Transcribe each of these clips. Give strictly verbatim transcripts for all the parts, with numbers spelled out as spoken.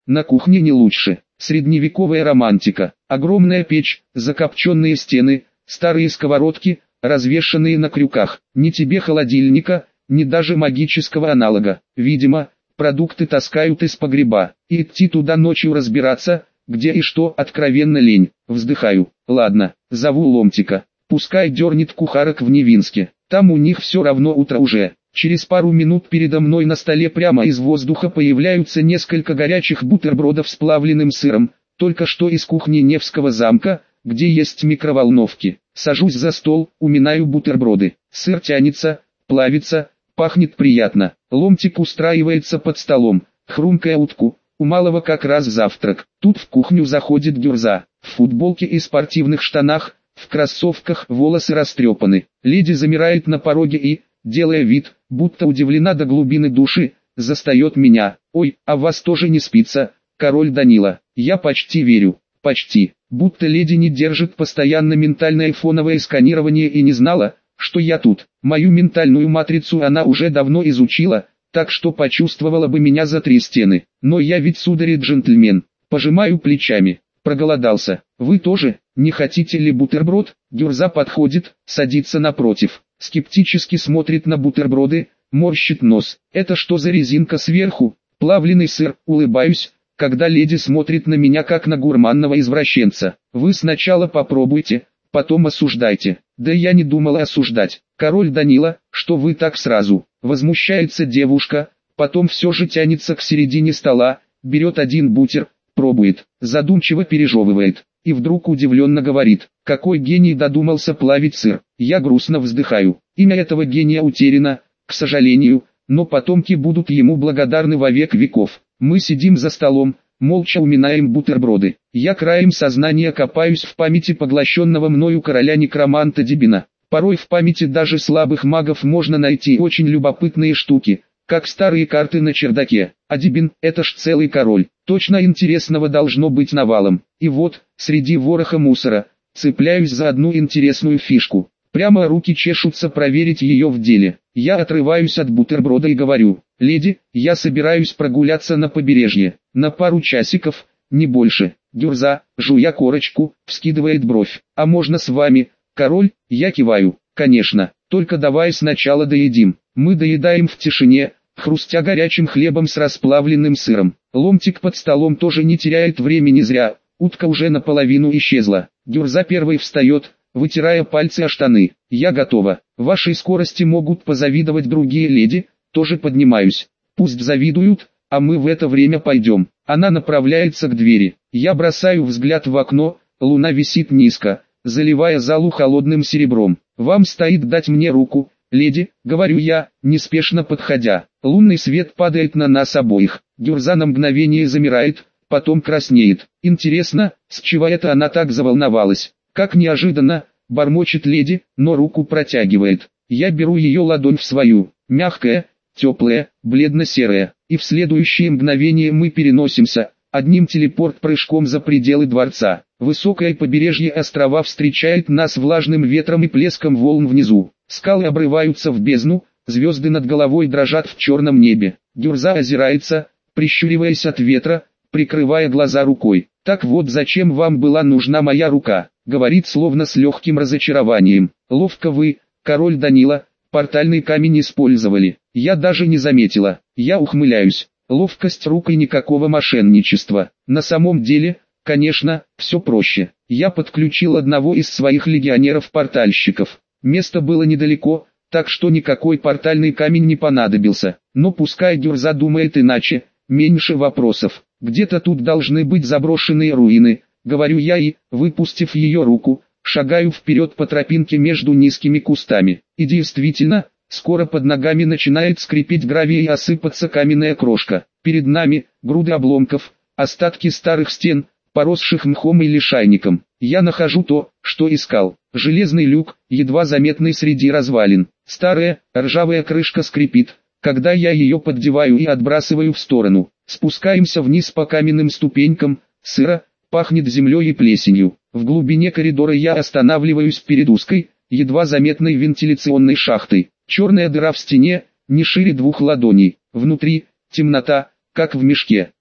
На кухне не лучше. Средневековая романтика. Огромная печь, закопченные стены, старые сковородки, развешанные на крюках. Ни тебе холодильника, ни даже магического аналога. Видимо, продукты таскают из погреба. И идти туда ночью разбираться, где и что, откровенно лень. Вздыхаю. Ладно, зову Ломтика. Пускай дернет кухарок в Невинске. Там у них все равно утро уже. Через пару минут передо мной на столе прямо из воздуха появляются несколько горячих бутербродов с плавленным сыром, только что из кухни Невского замка, где есть микроволновки. Сажусь за стол, уминаю бутерброды. Сыр тянется, плавится, пахнет приятно. Ломтик устраивается под столом, хрумкая утку. У малого как раз завтрак. Тут в кухню заходит Гюрза, в футболке и спортивных штанах, в кроссовках, волосы растрепаны. Леди замирает на пороге и, делая вид, будто удивлена до глубины души, застает меня. «Ой, а вас тоже не спится, король Данила?» Я почти верю, почти, будто леди не держит постоянно ментальное фоновое сканирование и не знала, что я тут. Мою ментальную матрицу она уже давно изучила, так что почувствовала бы меня за три стены. Но я ведь, сударь, джентльмен. Пожимаю плечами. Проголодался. Вы тоже? Не хотите ли бутерброд? Гюрза подходит, садится напротив. Скептически смотрит на бутерброды, морщит нос. Это что за резинка сверху? Плавленый сыр. Улыбаюсь, когда леди смотрит на меня как на гурманного извращенца. Вы сначала попробуйте, потом осуждайте. Да я не думала осуждать. Король Данила, что вы так сразу? Возмущается девушка, потом все же тянется к середине стола, берет один бутер, пробует, задумчиво пережевывает, и вдруг удивленно говорит: какой гений додумался плавить сыр. Я грустно вздыхаю. Имя этого гения утеряно, к сожалению, но потомки будут ему благодарны во век веков. Мы сидим за столом, молча уминаем бутерброды. Я краем сознания копаюсь в памяти поглощенного мною короля-некроманта Дибина. Порой в памяти даже слабых магов можно найти очень любопытные штуки, как старые карты на чердаке. А Дибин — это ж целый король. Точно интересного должно быть навалом. И вот, среди вороха мусора, цепляюсь за одну интересную фишку. Прямо руки чешутся проверить ее в деле. Я отрываюсь от бутерброда и говорю: леди, я собираюсь прогуляться на побережье. На пару часиков, не больше. Гюрза, жуя корочку, вскидывает бровь. А можно с вами, король? Я киваю. Конечно, только давай сначала доедим. Мы доедаем в тишине, хрустя горячим хлебом с расплавленным сыром. Ломтик под столом тоже не теряет времени зря. Утка уже наполовину исчезла. Гюрза первой встает, вытирая пальцы о штаны. Я готова. Вашей скорости могут позавидовать другие леди. Тоже поднимаюсь. Пусть завидуют, а мы в это время пойдем. Она направляется к двери. Я бросаю взгляд в окно. Луна висит низко, заливая залу холодным серебром. Вам стоит дать мне руку, леди, говорю я, неспешно подходя. Лунный свет падает на нас обоих. Гюрза на мгновение замирает, потом краснеет. Интересно, с чего это она так заволновалась? Как неожиданно, бормочет леди, но руку протягивает. Я беру ее ладонь в свою, мягкая, теплая, бледно-серая, и в следующее мгновение мы переносимся, одним телепорт-прыжком за пределы дворца. Высокое побережье острова встречает нас влажным ветром и плеском волн внизу. Скалы обрываются в бездну, звезды над головой дрожат в черном небе. Гюрза озирается, прищуриваясь от ветра, прикрывая глаза рукой. «Так вот зачем вам была нужна моя рука», — говорит словно с легким разочарованием. «Ловко вы, король Данила, портальный камень использовали. Я даже не заметила». Я ухмыляюсь. Ловкость рук и никакого мошенничества. На самом деле, конечно, все проще. Я подключил одного из своих легионеров-портальщиков. Место было недалеко, так что никакой портальный камень не понадобился. Но пускай Гюрза думает иначе, меньше вопросов. Где-то тут должны быть заброшенные руины, говорю я и, выпустив ее руку, шагаю вперед по тропинке между низкими кустами. И действительно, скоро под ногами начинает скрипеть гравий и осыпаться каменная крошка. Перед нами груды обломков, остатки старых стен, поросших мхом и лишайником. Я нахожу то, что искал. Железный люк, едва заметный среди развалин. Старая, ржавая крышка скрипит, когда я ее поддеваю и отбрасываю в сторону. Спускаемся вниз по каменным ступенькам, сыро, пахнет землей и плесенью. В глубине коридора я останавливаюсь перед узкой, едва заметной вентиляционной шахтой. Черная дыра в стене, не шире двух ладоней. Внутри, темнота, как в мешке.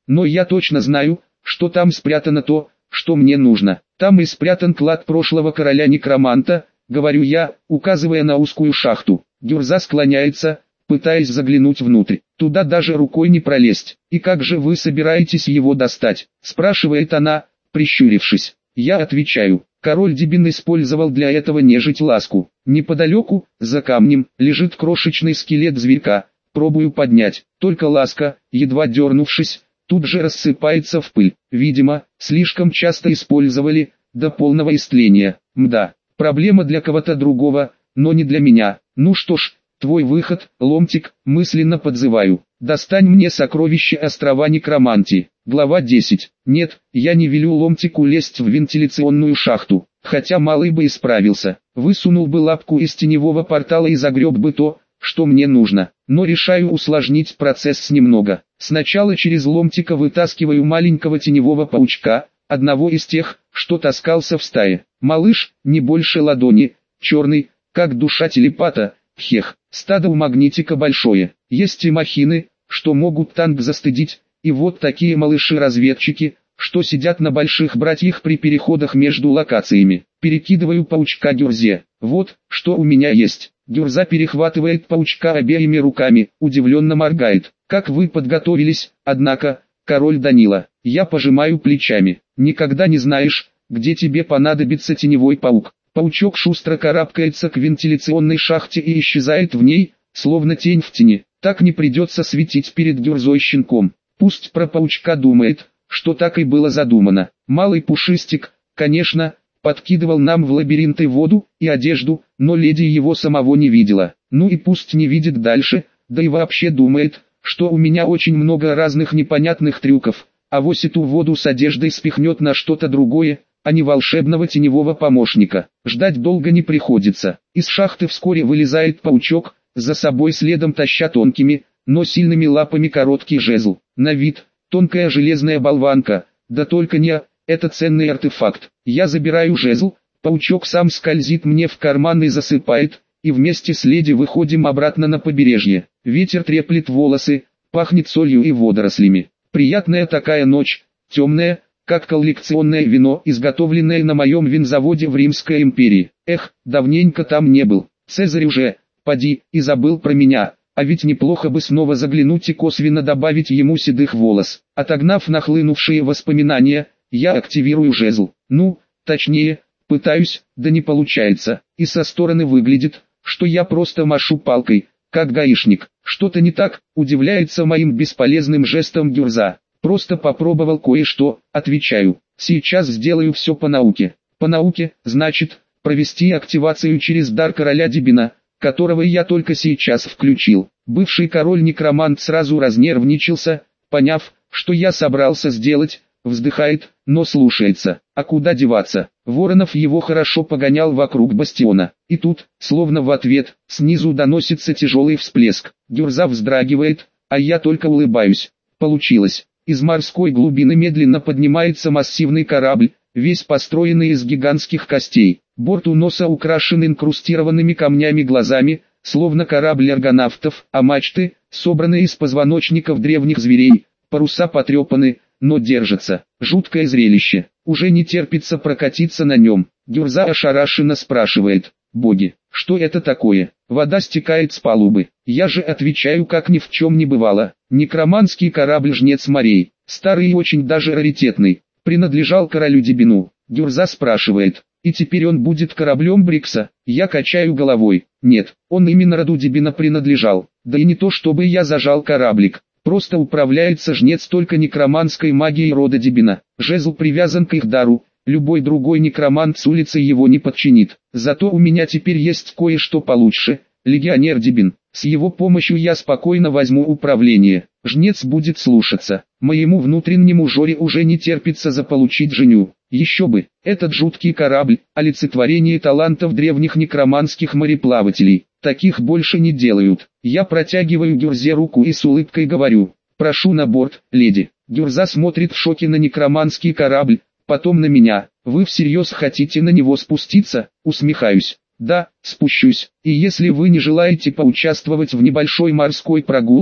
но я точно знаю, что там спрятано то, что мне нужно. Там и спрятан клад прошлого короля-некроманта, говорю я, указывая на узкую шахту. Гюрза склоняется, пытаясь заглянуть внутрь. Туда даже рукой не пролезть. И как же вы собираетесь его достать? Спрашивает она, прищурившись. Я отвечаю. Король Дибин использовал для этого нежить ласку. Неподалеку, за камнем, лежит крошечный скелет зверька. Пробую поднять. Только ласка, едва дернувшись, тут же рассыпается в пыль. Видимо, слишком часто использовали, до полного истления. Мда, проблема для кого-то другого, но не для меня. Ну что ж, твой выход, ломтик, мысленно подзываю. Достань мне сокровище острова некромантии. Глава десять. Нет, я не велю ломтику лезть в вентиляционную шахту, хотя малый бы исправился. Высунул бы лапку из теневого портала и загреб бы то, что мне нужно. Но решаю усложнить процесс немного. Сначала через ломтика вытаскиваю маленького теневого паучка, одного из тех, что таскался в стае. Малыш, не больше ладони, черный, как душа телепата, хех. Стадо у магнитика большое. Есть и махины, что могут танк застыдить, и вот такие малыши-разведчики, что сидят на больших братьях при переходах между локациями. Перекидываю паучка Гюрзе. Вот, что у меня есть. Гюрза перехватывает паучка обеими руками, удивленно моргает. Как вы подготовились, однако, король Данила? Я пожимаю плечами. Никогда не знаешь, где тебе понадобится теневой паук. Паучок шустро карабкается к вентиляционной шахте и исчезает в ней, словно тень в тени. Так не придется светить перед Гюрзой щенком. Пусть про паучка думает, что так и было задумано. Малый пушистик, конечно, подкидывал нам в лабиринты воду и одежду, но леди его самого не видела. Ну и пусть не видит дальше, да и вообще думает, что у меня очень много разных непонятных трюков, а вось эту воду с одеждой спихнет на что-то другое, а не волшебного теневого помощника. Ждать долго не приходится. Из шахты вскоре вылезает паучок, за собой следом таща тонкими, но сильными лапами короткий жезл. На вид, тонкая железная болванка, да только не, это ценный артефакт. Я забираю жезл, паучок сам скользит мне в карман и засыпает, и вместе с леди выходим обратно на побережье. Ветер треплет волосы, пахнет солью и водорослями. Приятная такая ночь, темная, как коллекционное вино, изготовленное на моем винзаводе в Римской империи. Эх, давненько там не был. Цезарь уже, поди, и забыл про меня. А ведь неплохо бы снова заглянуть и косвенно добавить ему седых волос. Отогнав нахлынувшие воспоминания, я активирую жезл. Ну, точнее, пытаюсь, да не получается. И со стороны выглядит, что я просто машу палкой, как гаишник. Что-то не так, удивляется моим бесполезным жестом Гюрза. Просто попробовал кое-что, отвечаю. Сейчас сделаю все по науке. По науке, значит, провести активацию через дар короля Дибина, которого я только сейчас включил. Бывший король-некромант сразу разнервничался, поняв, что я собрался сделать, вздыхает, но слушается. А куда деваться? Воронов его хорошо погонял вокруг бастиона. И тут, словно в ответ, снизу доносится тяжелый всплеск. Гюрза вздрагивает, а я только улыбаюсь. Получилось. Из морской глубины медленно поднимается массивный корабль, весь построенный из гигантских костей. Борт у носа украшен инкрустированными камнями глазами, словно корабль аргонавтов, а мачты, собранные из позвоночников древних зверей, паруса потрепаны, но держатся. Жуткое зрелище. Уже не терпится прокатиться на нем. Гюрза ошарашенно спрашивает: «Боги, что это такое?» Вода стекает с палубы. Я же отвечаю, как ни в чем не бывало. Некроманский корабль «Жнец морей», старый и очень даже раритетный, принадлежал королю Дибину. Гюрза спрашивает: «И теперь он будет кораблем Брикса?» Я качаю головой. Нет, он именно роду Дибина принадлежал. Да и не то чтобы я зажал кораблик. Просто управляется жнец только некроманской магией рода Дибина. Жезл привязан к их дару. Любой другой некромант с улицы его не подчинит. Зато у меня теперь есть кое-что получше. Легионер Дибин. С его помощью я спокойно возьму управление. Жнец будет слушаться. Моему внутреннему Жоре уже не терпится заполучить Женю. Еще бы, этот жуткий корабль – олицетворение талантов древних некроманских мореплавателей. Таких больше не делают. Я протягиваю Гюрзе руку и с улыбкой говорю: «Прошу на борт, леди». Гюрза смотрит в шоке на некроманский корабль, потом на меня. «Вы всерьез хотите на него спуститься?» Усмехаюсь. «Да, спущусь. И если вы не желаете поучаствовать в небольшой морской прогулке,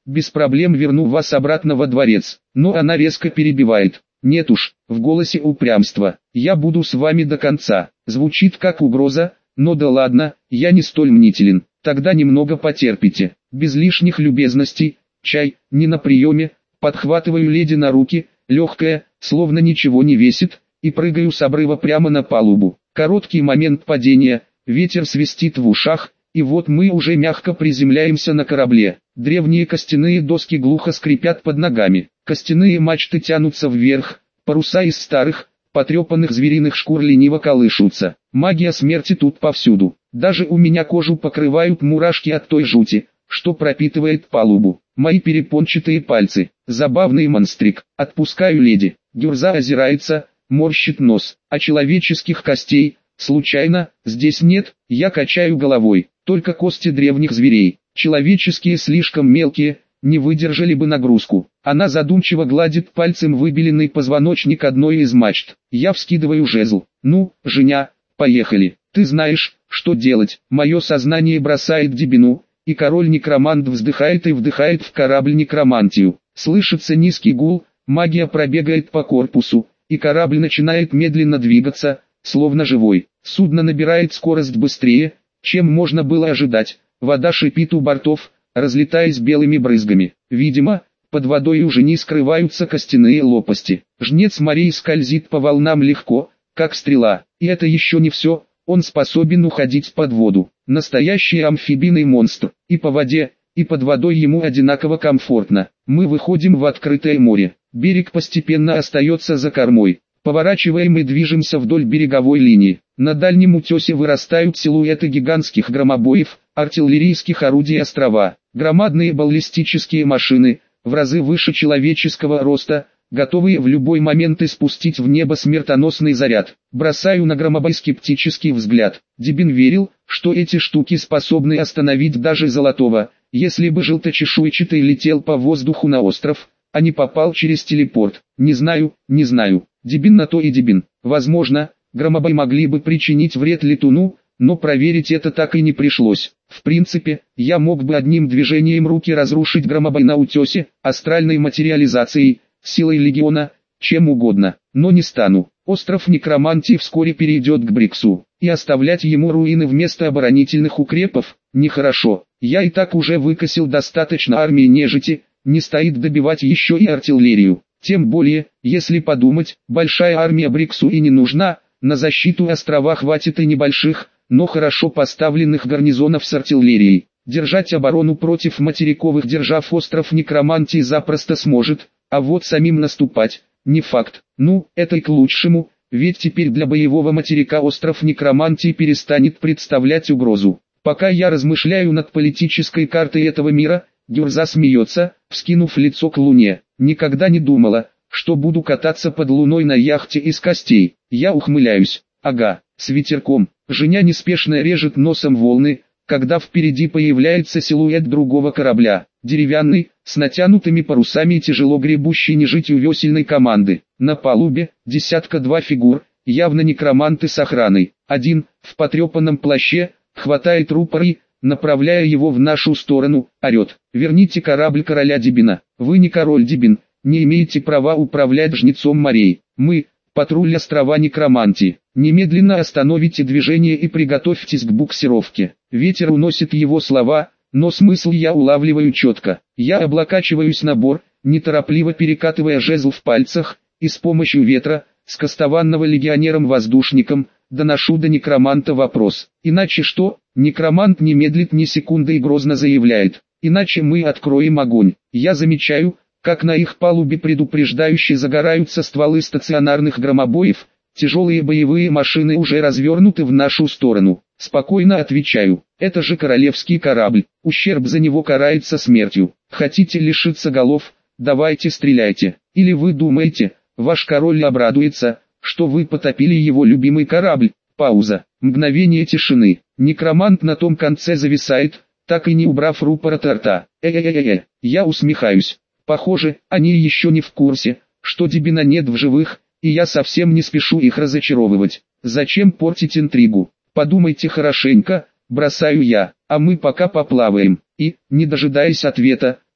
без проблем верну вас обратно во дворец. Но она резко перебивает. Нет уж, в голосе упрямство. Я буду с вами до конца. Звучит как угроза, но да ладно, я не столь мнителен. Тогда немного потерпите. Без лишних любезностей, чай, не на приеме. Подхватываю леди на руки, легкая, словно ничего не весит, и прыгаю с обрыва прямо на палубу. Короткий момент падения, ветер свистит в ушах, и вот мы уже мягко приземляемся на корабле. Древние костяные доски глухо скрипят под ногами. Костяные мачты тянутся вверх, паруса из старых, потрепанных звериных шкур лениво колышутся. Магия смерти тут повсюду. Даже у меня кожу покрывают мурашки от той жути, что пропитывает палубу. Мои перепончатые пальцы. Забавный монстрик. Отпускаю леди. Гюрза озирается, морщит нос. А человеческих костей, случайно, здесь нет? Я качаю головой. Только кости древних зверей. Человеческие слишком мелкие, не выдержали бы нагрузку. Она задумчиво гладит пальцем выбеленный позвоночник одной из мачт. Я вскидываю жезл. Ну, Женя, поехали. Ты знаешь, что делать. Мое сознание бросает дебину, и король-некромант вздыхает и вдыхает в корабль некромантию. Слышится низкий гул, магия пробегает по корпусу, и корабль начинает медленно двигаться, словно живой. Судно набирает скорость быстрее, чем можно было ожидать. Вода шипит у бортов, разлетаясь белыми брызгами. Видимо, под водой уже не скрываются костяные лопасти. Жнец морей скользит по волнам легко, как стрела. И это еще не все, он способен уходить под воду. Настоящий амфибийный монстр. И по воде, и под водой ему одинаково комфортно. Мы выходим в открытое море. Берег постепенно остается за кормой. Поворачиваем и движемся вдоль береговой линии. На дальнем утесе вырастают силуэты гигантских громобоев, артиллерийских орудий острова. Громадные баллистические машины, в разы выше человеческого роста, готовые в любой момент испустить в небо смертоносный заряд. Бросаю на громобой скептический взгляд. Дебин верил, что эти штуки способны остановить даже золотого, если бы желточешуйчатый летел по воздуху на остров, а не попал через телепорт. Не знаю, не знаю. Дебин на то и дебин. Возможно, громобой могли бы причинить вред летуну, но проверить это так и не пришлось. В принципе, я мог бы одним движением руки разрушить громобой на утесе, астральной материализацией, силой легиона, чем угодно, но не стану. Остров Некромантии вскоре перейдет к Бриксу, и оставлять ему руины вместо оборонительных укрепов, нехорошо. Я и так уже выкосил достаточно армии нежити, не стоит добивать еще и артиллерию. Тем более, если подумать, большая армия Бриксу и не нужна, на защиту острова хватит и небольших, но хорошо поставленных гарнизонов с артиллерией. Держать оборону против материковых держав остров Некромантии запросто сможет, а вот самим наступать, не факт. Ну, это и к лучшему, ведь теперь для боевого материка остров Некромантии перестанет представлять угрозу. Пока я размышляю над политической картой этого мира, Гюрза смеется, вскинув лицо к луне. Никогда не думала, что буду кататься под луной на яхте из костей. Я ухмыляюсь. Ага, с ветерком. Женя неспешно режет носом волны, когда впереди появляется силуэт другого корабля. Деревянный, с натянутыми парусами и тяжело гребущий нежитью весельной команды. На палубе, десятка-два фигур, явно некроманты с охраной. Один, в потрепанном плаще, хватает рупор и, направляя его в нашу сторону, орет: «Верните корабль короля Дебина. Вы не король Дебин, не имеете права управлять жнецом морей. Мы, патруль острова Некромантии. Немедленно остановите движение и приготовьтесь к буксировке». Ветер уносит его слова, но смысл я улавливаю четко. Я облокачиваюсь на бор, неторопливо перекатывая жезл в пальцах, и с помощью ветра, скостованного легионером-воздушником, доношу до некроманта вопрос. Иначе что? Некромант не медлит ни секунды и грозно заявляет: «Иначе мы откроем огонь». Я замечаю, как на их палубе предупреждающе загораются стволы стационарных громобоев, тяжелые боевые машины уже развернуты в нашу сторону. Спокойно отвечаю: это же королевский корабль, ущерб за него карается смертью. Хотите лишиться голов? Давайте стреляйте. Или вы думаете, ваш король обрадуется, что вы потопили его любимый корабль? Пауза. Мгновение тишины. Некромант на том конце зависает, так и не убрав рупор от рта. Э-э-э-э. Я усмехаюсь. Похоже, они еще не в курсе, что Дебина нет в живых, и я совсем не спешу их разочаровывать. Зачем портить интригу? Подумайте хорошенько, бросаю я, а мы пока поплаваем. И, не дожидаясь ответа,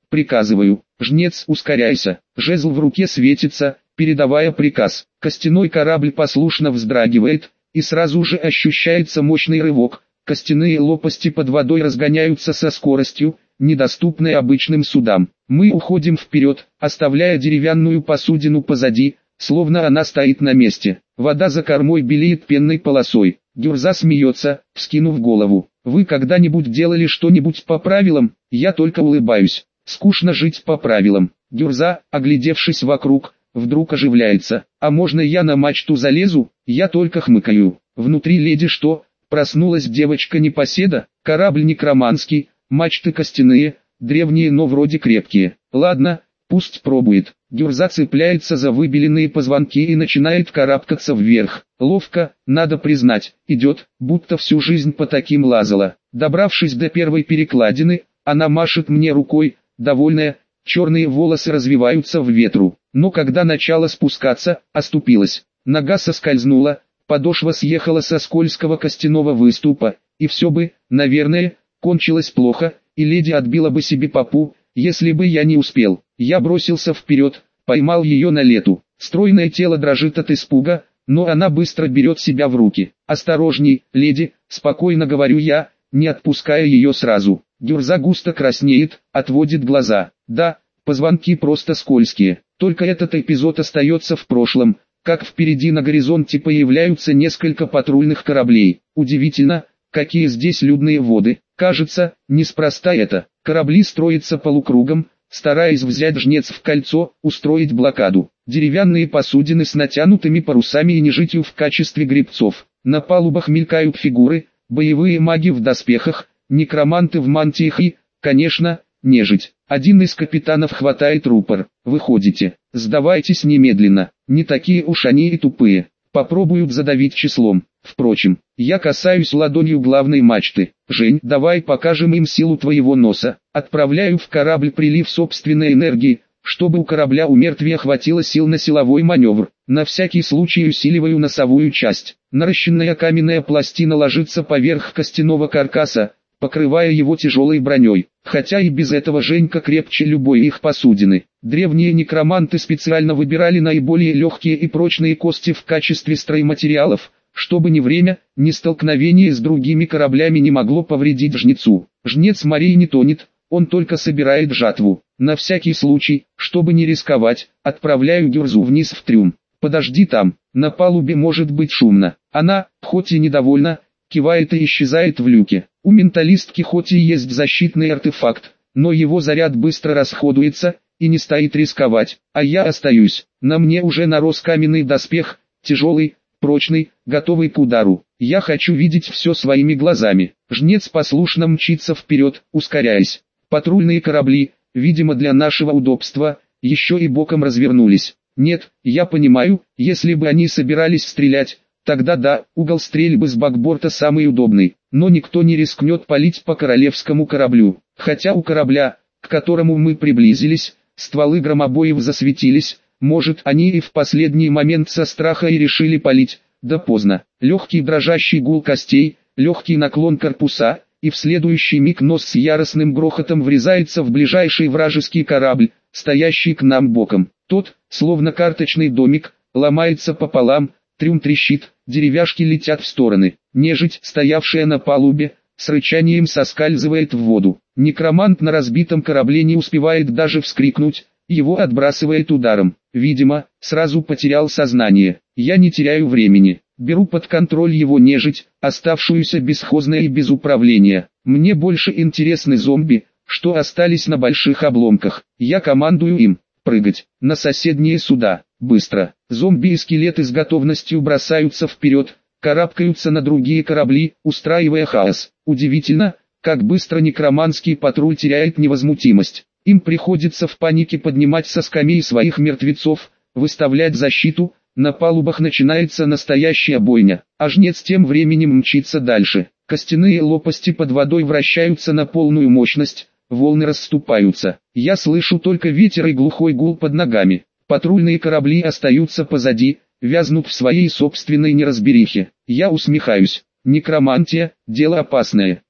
приказываю. Жнец, ускоряйся. Жезл в руке светится, передавая приказ. Костяной корабль послушно вздрагивает, и сразу же ощущается мощный рывок. Костяные лопасти под водой разгоняются со скоростью, недоступной обычным судам. Мы уходим вперед, оставляя деревянную посудину позади, словно она стоит на месте. Вода за кормой белеет пенной полосой. Гюрза смеется, вскинув голову. Вы когда-нибудь делали что-нибудь по правилам? Я только улыбаюсь. Скучно жить по правилам. Гюрза, оглядевшись вокруг, вдруг оживляется. А можно я на мачту залезу? Я только хмыкаю. Внутри леди что? Проснулась девочка-непоседа? Корабль некроманский, мачты костяные, древние, но вроде крепкие. Ладно, пусть пробует. Гюрза цепляется за выбеленные позвонки и начинает карабкаться вверх. Ловко, надо признать, идет, будто всю жизнь по таким лазала. Добравшись до первой перекладины, она машет мне рукой, довольная, черные волосы развиваются в ветру. Но когда начала спускаться, оступилась. Нога соскользнула, подошва съехала со скользкого костяного выступа, и все бы, наверное, кончилось плохо, и леди отбила бы себе попу, если бы я не успел. Я бросился вперед, поймал ее на лету. Стройное тело дрожит от испуга, но она быстро берет себя в руки. «Осторожней, леди», спокойно говорю я, не отпуская ее сразу. Гюрза густо краснеет, отводит глаза. Да, позвонки просто скользкие. Только этот эпизод остается в прошлом, как впереди на горизонте появляются несколько патрульных кораблей. Удивительно, какие здесь людные воды. Кажется, неспроста это. Корабли строятся полукругом, стараясь взять Жнец в кольцо, устроить блокаду. Деревянные посудины с натянутыми парусами и нежитью в качестве гребцов. На палубах мелькают фигуры, боевые маги в доспехах, некроманты в мантиях и, конечно, нежить. Один из капитанов хватает рупор. «Выходите, сдавайтесь немедленно, не такие уж они и тупые. Попробуют задавить числом. Впрочем, я касаюсь ладонью главной мачты. Жень, давай покажем им силу твоего носа. Отправляю в корабль прилив собственной энергии, чтобы у корабля у мертвия хватило сил на силовой маневр. На всякий случай усиливаю носовую часть. Наращенная каменная пластина ложится поверх костяного каркаса, покрывая его тяжелой броней. Хотя и без этого Женька крепче любой их посудины. Древние некроманты специально выбирали наиболее легкие и прочные кости в качестве стройматериалов, чтобы ни время, ни столкновение с другими кораблями не могло повредить жнецу. Жнец морей не тонет, он только собирает жатву. На всякий случай, чтобы не рисковать, отправляю Гюрзу вниз в трюм. «Подожди там, на палубе может быть шумно». Она, хоть и недовольна, кивает и исчезает в люке. У менталистки хоть и есть защитный артефакт, но его заряд быстро расходуется, и не стоит рисковать, а я остаюсь. На мне уже нарос каменный доспех, тяжелый, прочный, готовый к удару. Я хочу видеть все своими глазами. Жнец послушно мчится вперед, ускоряясь. Патрульные корабли, видимо для нашего удобства, еще и боком развернулись. Нет, я понимаю, если бы они собирались стрелять, тогда да, угол стрельбы с бакборта самый удобный, но никто не рискнет палить по королевскому кораблю. Хотя у корабля, к которому мы приблизились, стволы громобоев засветились, может они и в последний момент со страха и решили палить, да поздно. Легкий дрожащий гул костей, легкий наклон корпуса, и в следующий миг нос с яростным грохотом врезается в ближайший вражеский корабль, стоящий к нам боком. Тот, словно карточный домик, ломается пополам, трюм трещит, деревяшки летят в стороны. Нежить, стоявшая на палубе, с рычанием соскальзывает в воду. Некромант на разбитом корабле не успевает даже вскрикнуть, его отбрасывает ударом. Видимо, сразу потерял сознание. Я не теряю времени. Беру под контроль его нежить, оставшуюся бесхозной и без управления. Мне больше интересны зомби, что остались на больших обломках. Я командую им прыгать на соседние суда. Быстро. Зомби и скелеты с готовностью бросаются вперед, карабкаются на другие корабли, устраивая хаос. Удивительно, как быстро некроманский патруль теряет невозмутимость. Им приходится в панике поднимать со скамей своих мертвецов, выставлять защиту. На палубах начинается настоящая бойня, а жнец тем временем мчится дальше. Костяные лопасти под водой вращаются на полную мощность, волны расступаются. Я слышу только ветер и глухой гул под ногами. Патрульные корабли остаются позади, вязнут в своей собственной неразберихе. Я усмехаюсь. Некромантия – дело опасное.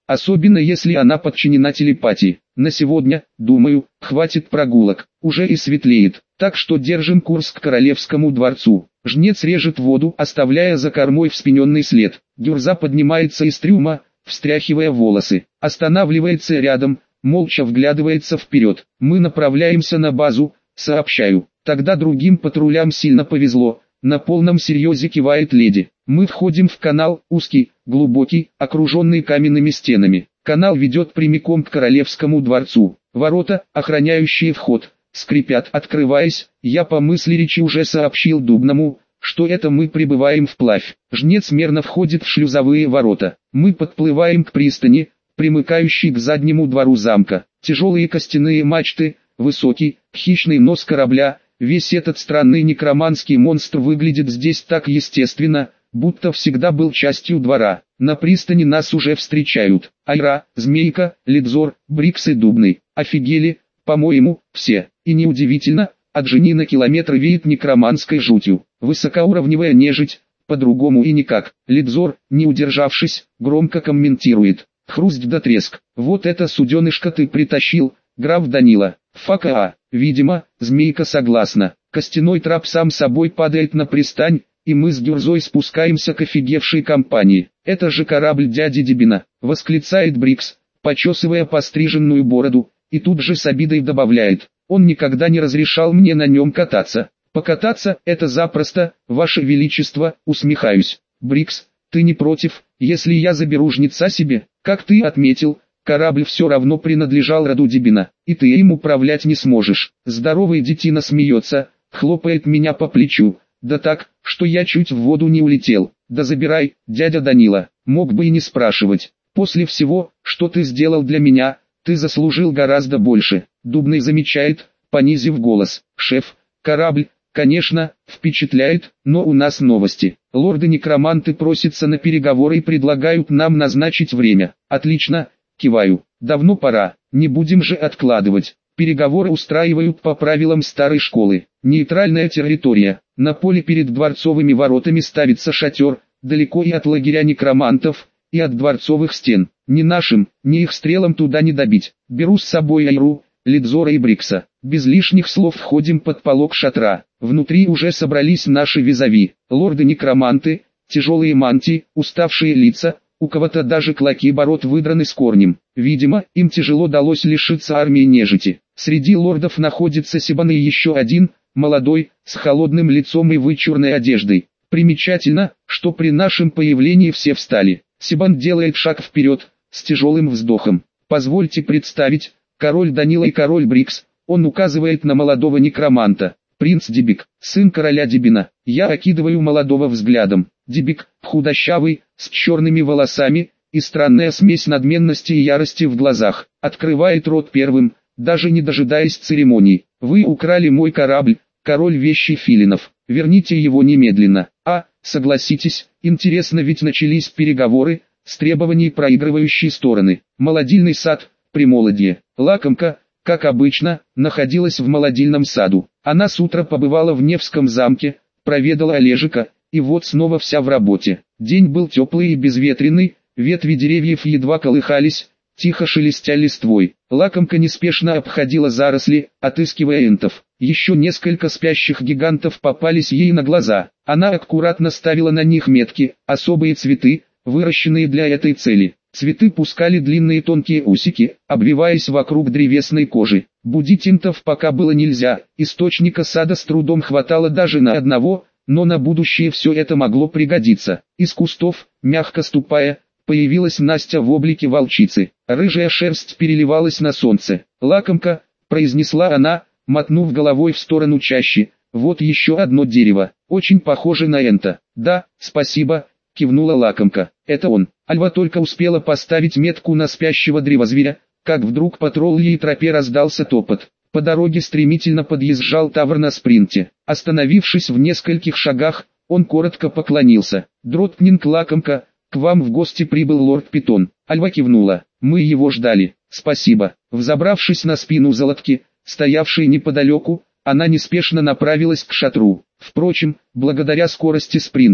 особенно если она подчинена телепатии. На сегодня, думаю, хватит прогулок, уже и светлеет, так что держим курс к королевскому дворцу. Жнец режет воду, оставляя за кормой вспененный след. Гюрза поднимается из трюма, встряхивая волосы, останавливается рядом, молча вглядывается вперед. Мы направляемся на базу, сообщаю. Тогда другим патрулям сильно повезло. На полном серьезе кивает леди. Мы входим в канал, узкий, глубокий, окруженный каменными стенами. Канал ведет прямиком к королевскому дворцу. Ворота, охраняющие вход, скрипят, открываясь. Я по мысли речи уже сообщил Дубному, что это мы прибываем вплавь. Жнец мерно входит в шлюзовые ворота. Мы подплываем к пристани, примыкающей к заднему двору замка. Тяжелые костяные мачты, высокий, хищный нос корабля. Весь этот странный некроманский монстр выглядит здесь так естественно, будто всегда был частью двора. На пристани нас уже встречают. Айра, Змейка, Лидзор, Брикс и Дубный. Офигели, по-моему, все. И неудивительно, от жени на километр веет некроманской жутью. Высокоуровневая нежить, по-другому и никак. Лидзор, не удержавшись, громко комментирует. Хруст да треск. Вот это суденышко ты притащил, граф Данила. Фака. Видимо, Змейка согласна. Костяной трап сам собой падает на пристань, и мы с Гюрзой спускаемся к офигевшей компании. Это же корабль дяди Дебина, восклицает Брикс, почесывая постриженную бороду, и тут же с обидой добавляет. Он никогда не разрешал мне на нем кататься. Покататься – это запросто, ваше величество, усмехаюсь. Брикс, ты не против, если я заберу жнеца себе? Как ты отметил, корабль все равно принадлежал роду Дебина, и ты им управлять не сможешь. Здоровый детина смеется, хлопает меня по плечу, да так, что я чуть в воду не улетел. Да забирай, дядя Данила, мог бы и не спрашивать. После всего, что ты сделал для меня, ты заслужил гораздо больше. Дубный замечает, понизив голос. Шеф, корабль, конечно, впечатляет, но у нас новости. Лорды-некроманты просятся на переговоры и предлагают нам назначить время. Отлично. Киваю. Давно пора, не будем же откладывать. Переговоры устраивают по правилам старой школы. Нейтральная территория. На поле перед дворцовыми воротами ставится шатер, далеко и от лагеря некромантов, и от дворцовых стен. Ни нашим, ни их стрелам туда не добить. Беру с собой Айру, Лидзора и Брикса. Без лишних слов входим под полог шатра. Внутри уже собрались наши визави. Лорды-некроманты, тяжелые мантии, уставшие лица. У кого-то даже клоки бород выдраны с корнем. Видимо, им тяжело далось лишиться армии нежити. Среди лордов находится Сибан и еще один, молодой, с холодным лицом и вычурной одеждой. Примечательно, что при нашем появлении все встали. Сибан делает шаг вперед, с тяжелым вздохом. Позвольте представить, король Данила и король Брикс. Он указывает на молодого некроманта. Принц Дебик, сын короля Дебина. Я окидываю молодого взглядом. Дебик, худощавый, с черными волосами, и странная смесь надменности и ярости в глазах. Открывает рот первым, даже не дожидаясь церемоний. Вы украли мой корабль, король вещий филинов. Верните его немедленно. А, согласитесь, интересно, ведь начались переговоры, с требований проигрывающей стороны. Молодильный сад, Примолодье. Лакомка, как обычно, находилась в молодильном саду. Она с утра побывала в Невском замке, проведала Олежика, и вот снова вся в работе. День был теплый и безветренный, ветви деревьев едва колыхались, тихо шелестя листвой. Лакомка неспешно обходила заросли, отыскивая энтов. Еще несколько спящих гигантов попались ей на глаза. Она аккуратно ставила на них метки, особые цветы, выращенные для этой цели. Цветы пускали длинные тонкие усики, обвиваясь вокруг древесной кожи. Будить энтов пока было нельзя, источника сада с трудом хватало даже на одного, но на будущее все это могло пригодиться. Из кустов, мягко ступая, появилась Настя в облике волчицы. Рыжая шерсть переливалась на солнце. «Лакомка», — произнесла она, мотнув головой в сторону чащи, — «вот еще одно дерево, очень похоже на энто». «Да, спасибо», — кивнула Лакомка. «Это он». Альва только успела поставить метку на спящего древозверя, как вдруг по тролльей тропе раздался топот. По дороге стремительно подъезжал Тавр на спринте. Остановившись в нескольких шагах, он коротко поклонился. «Дротнинг, Лакомка, к вам в гости прибыл лорд Питон». Альва кивнула. «Мы его ждали». «Спасибо». Взобравшись на спину Золотки, стоявшей неподалеку, она неспешно направилась к шатру. Впрочем, благодаря скорости спринта,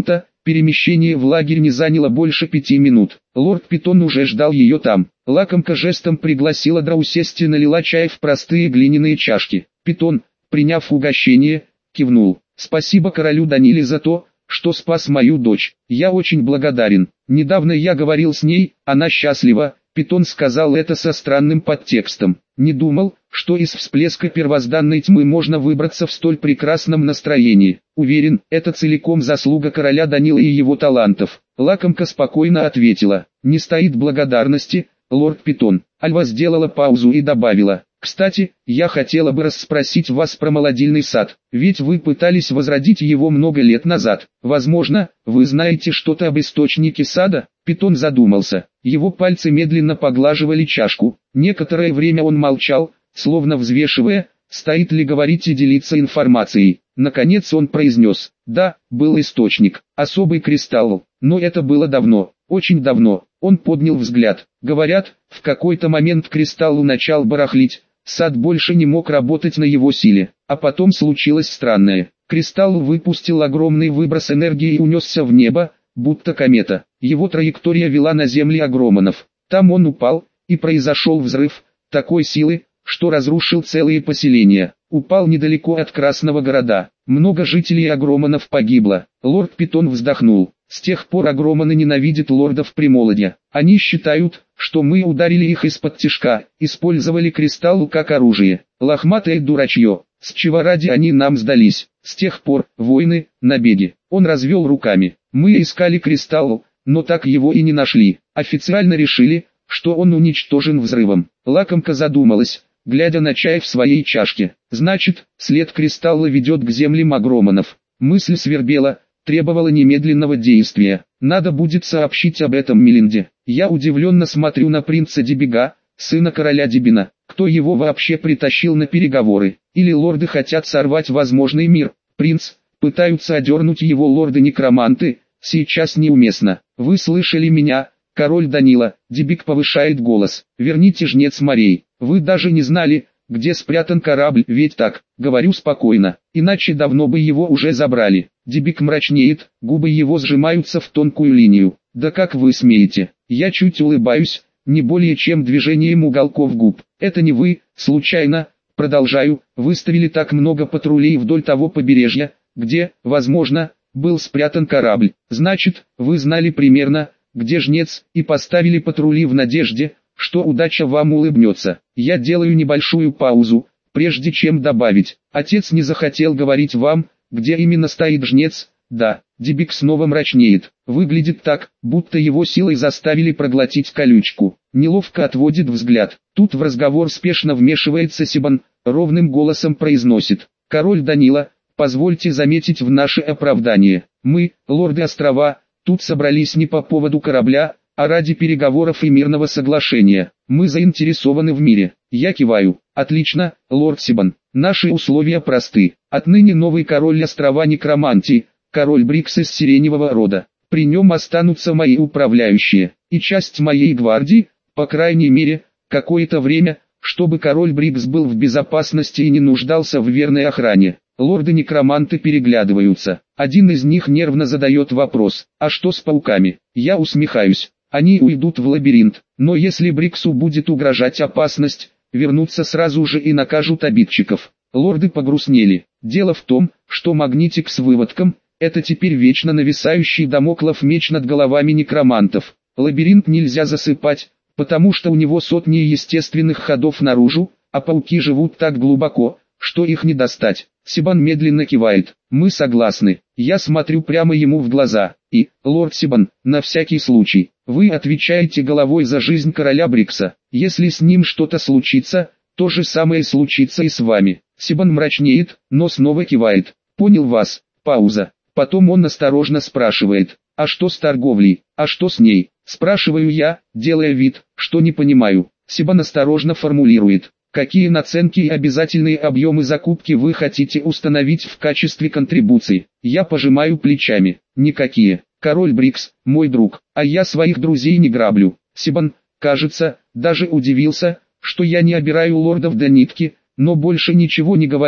Перемещение в лагерь не заняло больше пяти минут. Лорд Питон уже ждал ее там. Лакомка жестом пригласила Дроу сесть и налила чай в простые глиняные чашки. Питон, приняв угощение, кивнул. «Спасибо королю Даниле за то, что спас мою дочь. Я очень благодарен. Недавно я говорил с ней, она счастлива». Питон сказал это со странным подтекстом. Не думал, что из всплеска первозданной тьмы можно выбраться в столь прекрасном настроении. Уверен, это целиком заслуга короля Данила и его талантов. Лакомка спокойно ответила. Не стоит благодарности, лорд Питон. Альва сделала паузу и добавила. Кстати, я хотела бы расспросить вас про молодильный сад, ведь вы пытались возродить его много лет назад. Возможно, вы знаете что-то об источнике сада? Питон задумался. Его пальцы медленно поглаживали чашку. Некоторое время он молчал, словно взвешивая, стоит ли говорить и делиться информацией. Наконец он произнес. Да, был источник, особый кристалл, но это было давно, очень давно. Он поднял взгляд. Говорят, в какой-то момент кристаллу начал барахлить. Сад больше не мог работать на его силе, а потом случилось странное. Кристалл выпустил огромный выброс энергии и унесся в небо, будто комета. Его траектория вела на земли агромонов. Там он упал, и произошел взрыв, такой силы, что разрушил целые поселения. Упал недалеко от Красного города. Много жителей агромонов погибло. Лорд Питон вздохнул. С тех пор агромоны ненавидят лордов Примолодья. Они считают, что мы ударили их из-под тишка, использовали кристалл как оружие. Лохматое дурачье. С чего ради они нам сдались? С тех пор, войны, набеги. Он развел руками. Мы искали кристалл, но так его и не нашли. Официально решили, что он уничтожен взрывом. Лакомка задумалась, глядя на чай в своей чашке. Значит, след кристалла ведет к землям агромонов. Мысль свербела, требовала немедленного действия. Надо будет сообщить об этом Мелинде. Я удивленно смотрю на принца Дебига, сына короля Дебина. Кто его вообще притащил на переговоры? Или лорды хотят сорвать возможный мир? Принц, пытаются одернуть его лорды-некроманты, сейчас неуместно. Вы слышали меня, король Данила? Дебик повышает голос. Верните жнец морей. Вы даже не знали, где спрятан корабль, ведь так, говорю спокойно, иначе давно бы его уже забрали. Дебик мрачнеет, губы его сжимаются в тонкую линию. Да как вы смеете? Я чуть улыбаюсь, не более чем движением уголков губ. Это не вы, случайно, продолжаю, выставили так много патрулей вдоль того побережья, где, возможно, был спрятан корабль. Значит, вы знали примерно, где жнец, и поставили патрули в надежде, что удача вам улыбнется. Я делаю небольшую паузу, прежде чем добавить. Отец не захотел говорить вам, где именно стоит жнец. Да, Дебик снова мрачнеет. Выглядит так, будто его силой заставили проглотить колючку. Неловко отводит взгляд. Тут в разговор спешно вмешивается Сибан, ровным голосом произносит. Король Данила, позвольте заметить в наше оправдание. Мы, лорды острова, тут собрались не по поводу корабля, а ради переговоров и мирного соглашения. Мы заинтересованы в мире. Я киваю. Отлично, лорд Сибан. Наши условия просты. Отныне новый король острова Некромантии, король Брикс из сиреневого рода. При нем останутся мои управляющие, и часть моей гвардии, по крайней мере, какое-то время, чтобы король Брикс был в безопасности и не нуждался в верной охране. Лорды-некроманты переглядываются. Один из них нервно задает вопрос. А что с пауками? Я усмехаюсь. Они уйдут в лабиринт, но если Бриксу будет угрожать опасность, вернутся сразу же и накажут обидчиков. Лорды погрустнели. Дело в том, что магнитик с выводком – это теперь вечно нависающий дамоклов меч над головами некромантов. Лабиринт нельзя засыпать, потому что у него сотни естественных ходов наружу, а пауки живут так глубоко, что их не достать. Сибан медленно кивает. Мы согласны. Я смотрю прямо ему в глаза. И, лорд Сибан, на всякий случай, вы отвечаете головой за жизнь короля Брикса. Если с ним что-то случится, то же самое случится и с вами. Сибан мрачнеет, но снова кивает. Понял вас. Пауза. Потом он осторожно спрашивает. А что с торговлей? А что с ней? Спрашиваю я, делая вид, что не понимаю. Сибан осторожно формулирует. Какие наценки и обязательные объемы закупки вы хотите установить в качестве контрибуции? Я пожимаю плечами. Никакие. Король Брикс, мой друг, а я своих друзей не граблю. Сибан, кажется, даже удивился, что я не обираю лордов до нитки, но больше ничего не говорит,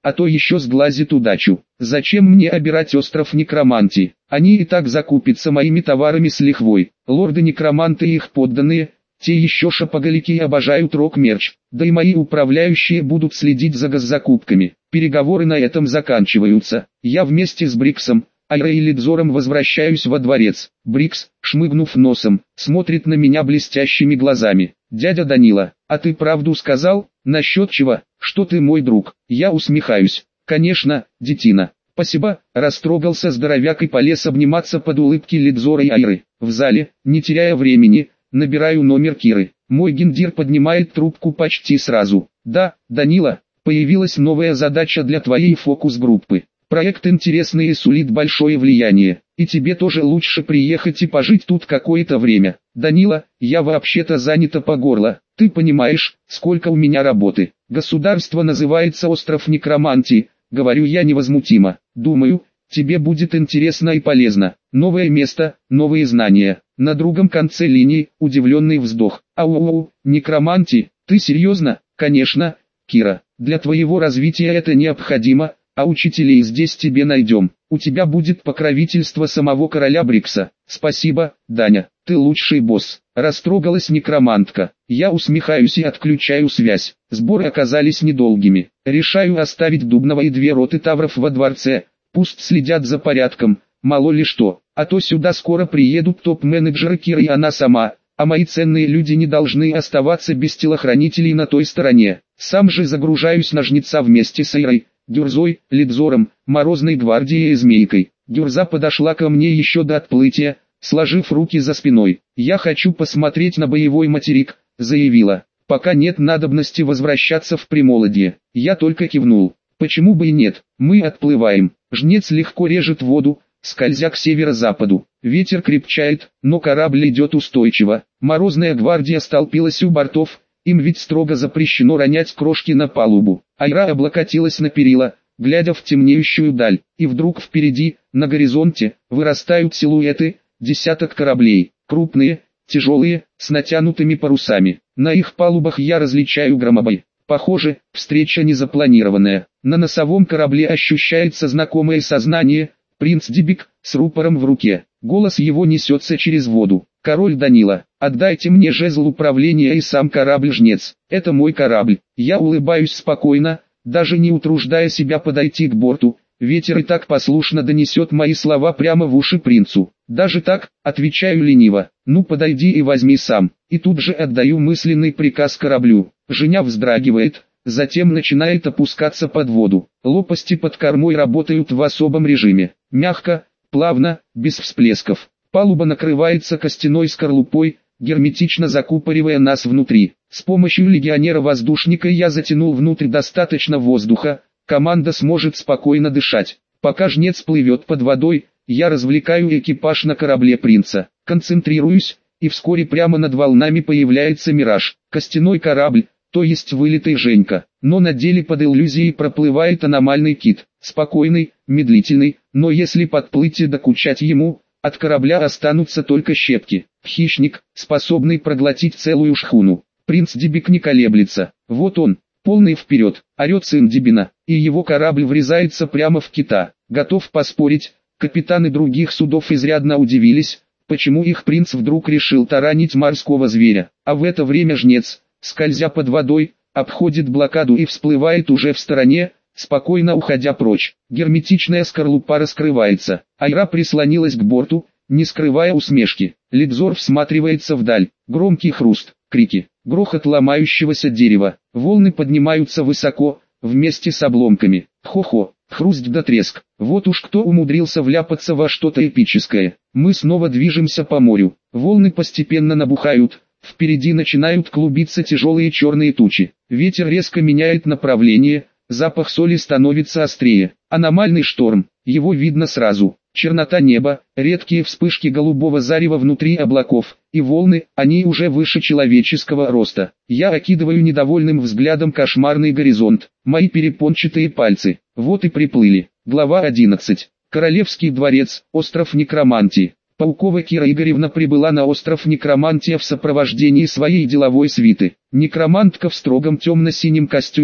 а то еще сглазит удачу. Зачем мне обирать остров некромантии? Они и так закупятся моими товарами с лихвой. Лорды-некроманты и их подданные, те еще шопоголики обожают рок-мерч, да и мои управляющие будут следить за госзакупками. Переговоры на этом заканчиваются. Я вместе с Бриксом, Айрой и Лидзором возвращаюсь во дворец. Брикс, шмыгнув носом, смотрит на меня блестящими глазами. «Дядя Данила, а ты правду сказал? Насчет чего? Что ты мой друг?» Я усмехаюсь. «Конечно, детина». «Спасибо», растрогался здоровяк и полез обниматься под улыбки Лидзора и Айры. В зале, не теряя времени, набираю номер Киры. Мой гендир поднимает трубку почти сразу. «Да, Данила, появилась новая задача для твоей фокус-группы. Проект интересный и сулит большое влияние, и тебе тоже лучше приехать и пожить тут какое-то время. Данила, я вообще-то занята по горло, ты понимаешь, сколько у меня работы. Государство называется Остров Некромантии», говорю я невозмутимо. «Думаю, тебе будет интересно и полезно. Новое место, новые знания». На другом конце линии, удивленный вздох. «Ау-ау, некромантии, ты серьезно?» «Конечно, Кира, для твоего развития это необходимо, а учителей здесь тебе найдем. У тебя будет покровительство самого короля Брикса». «Спасибо, Даня, ты лучший босс», растрогалась некромантка. Я усмехаюсь и отключаю связь. Сборы оказались недолгими. Решаю оставить Дубного и две роты тавров во дворце, пусть следят за порядком, мало ли что, а то сюда скоро приедут топ-менеджеры Кира и она сама, а мои ценные люди не должны оставаться без телохранителей на той стороне. Сам же загружаюсь на жнеца вместе с Айрой, Гюрзой, Лидзором, Морозной гвардией и Змейкой. Гюрза подошла ко мне еще до отплытия, сложив руки за спиной. «Я хочу посмотреть на боевой материк», заявила. «Пока нет надобности возвращаться в Примолодье». Я только кивнул. «Почему бы и нет? Мы отплываем». Жнец легко режет воду, скользя к северо-западу. Ветер крепчает, но корабль идет устойчиво. Морозная гвардия столпилась у бортов, им ведь строго запрещено ронять крошки на палубу. Айра облокотилась на перила, глядя в темнеющую даль, и вдруг впереди, на горизонте, вырастают силуэты, десяток кораблей, крупные, тяжелые, с натянутыми парусами. На их палубах я различаю громобой. Похоже, встреча незапланированная. На носовом корабле ощущается знакомое сознание, принц Дибик, с рупором в руке. Голос его несется через воду. «Король Данила, отдайте мне жезл управления и сам корабль-жнец. Это мой корабль». Я улыбаюсь спокойно, даже не утруждая себя подойти к борту. Ветер и так послушно донесет мои слова прямо в уши принцу. «Даже так», отвечаю лениво. «Ну подойди и возьми сам». И тут же отдаю мысленный приказ кораблю. Женя вздрагивает, затем начинает опускаться под воду. Лопасти под кормой работают в особом режиме. Мягко, плавно, без всплесков. Палуба накрывается костяной скорлупой, герметично закупоривая нас внутри. С помощью легионера-воздушника я затянул внутрь достаточно воздуха, команда сможет спокойно дышать. Пока жнец плывет под водой, я развлекаю экипаж на корабле принца. Концентрируюсь, и вскоре прямо над волнами появляется мираж. Костяной корабль, то есть вылитый Женька. Но на деле под иллюзией проплывает аномальный кит. Спокойный, медлительный, но если подплыть и докучать ему, от корабля останутся только щепки. Хищник, способный проглотить целую шхуну. Принц Дибик не колеблется. Вот он, полный вперед, орет сын Дибина, и его корабль врезается прямо в кита. Готов поспорить, капитаны других судов изрядно удивились, почему их принц вдруг решил таранить морского зверя. А в это время жнец, скользя под водой, обходит блокаду и всплывает уже в стороне, спокойно уходя прочь. Герметичная скорлупа раскрывается. Айра прислонилась к борту, не скрывая усмешки. Лидзор всматривается вдаль. Громкий хруст, крики, грохот ломающегося дерева. Волны поднимаются высоко, вместе с обломками. Хо-хо, хруст да треск. Вот уж кто умудрился вляпаться во что-то эпическое. Мы снова движемся по морю. Волны постепенно набухают. Впереди начинают клубиться тяжелые черные тучи. Ветер резко меняет направление. Запах соли становится острее. Аномальный шторм, его видно сразу. Чернота неба, редкие вспышки голубого зарева внутри облаков, и волны, они уже выше человеческого роста. Я окидываю недовольным взглядом кошмарный горизонт. Мои перепончатые пальцы. Вот и приплыли. Глава одиннадцать. Королевский дворец, остров Некромантии. Паукова Кира Игоревна прибыла на остров Некромантия в сопровождении своей деловой свиты. Некромантка в строгом темно-синем костюме,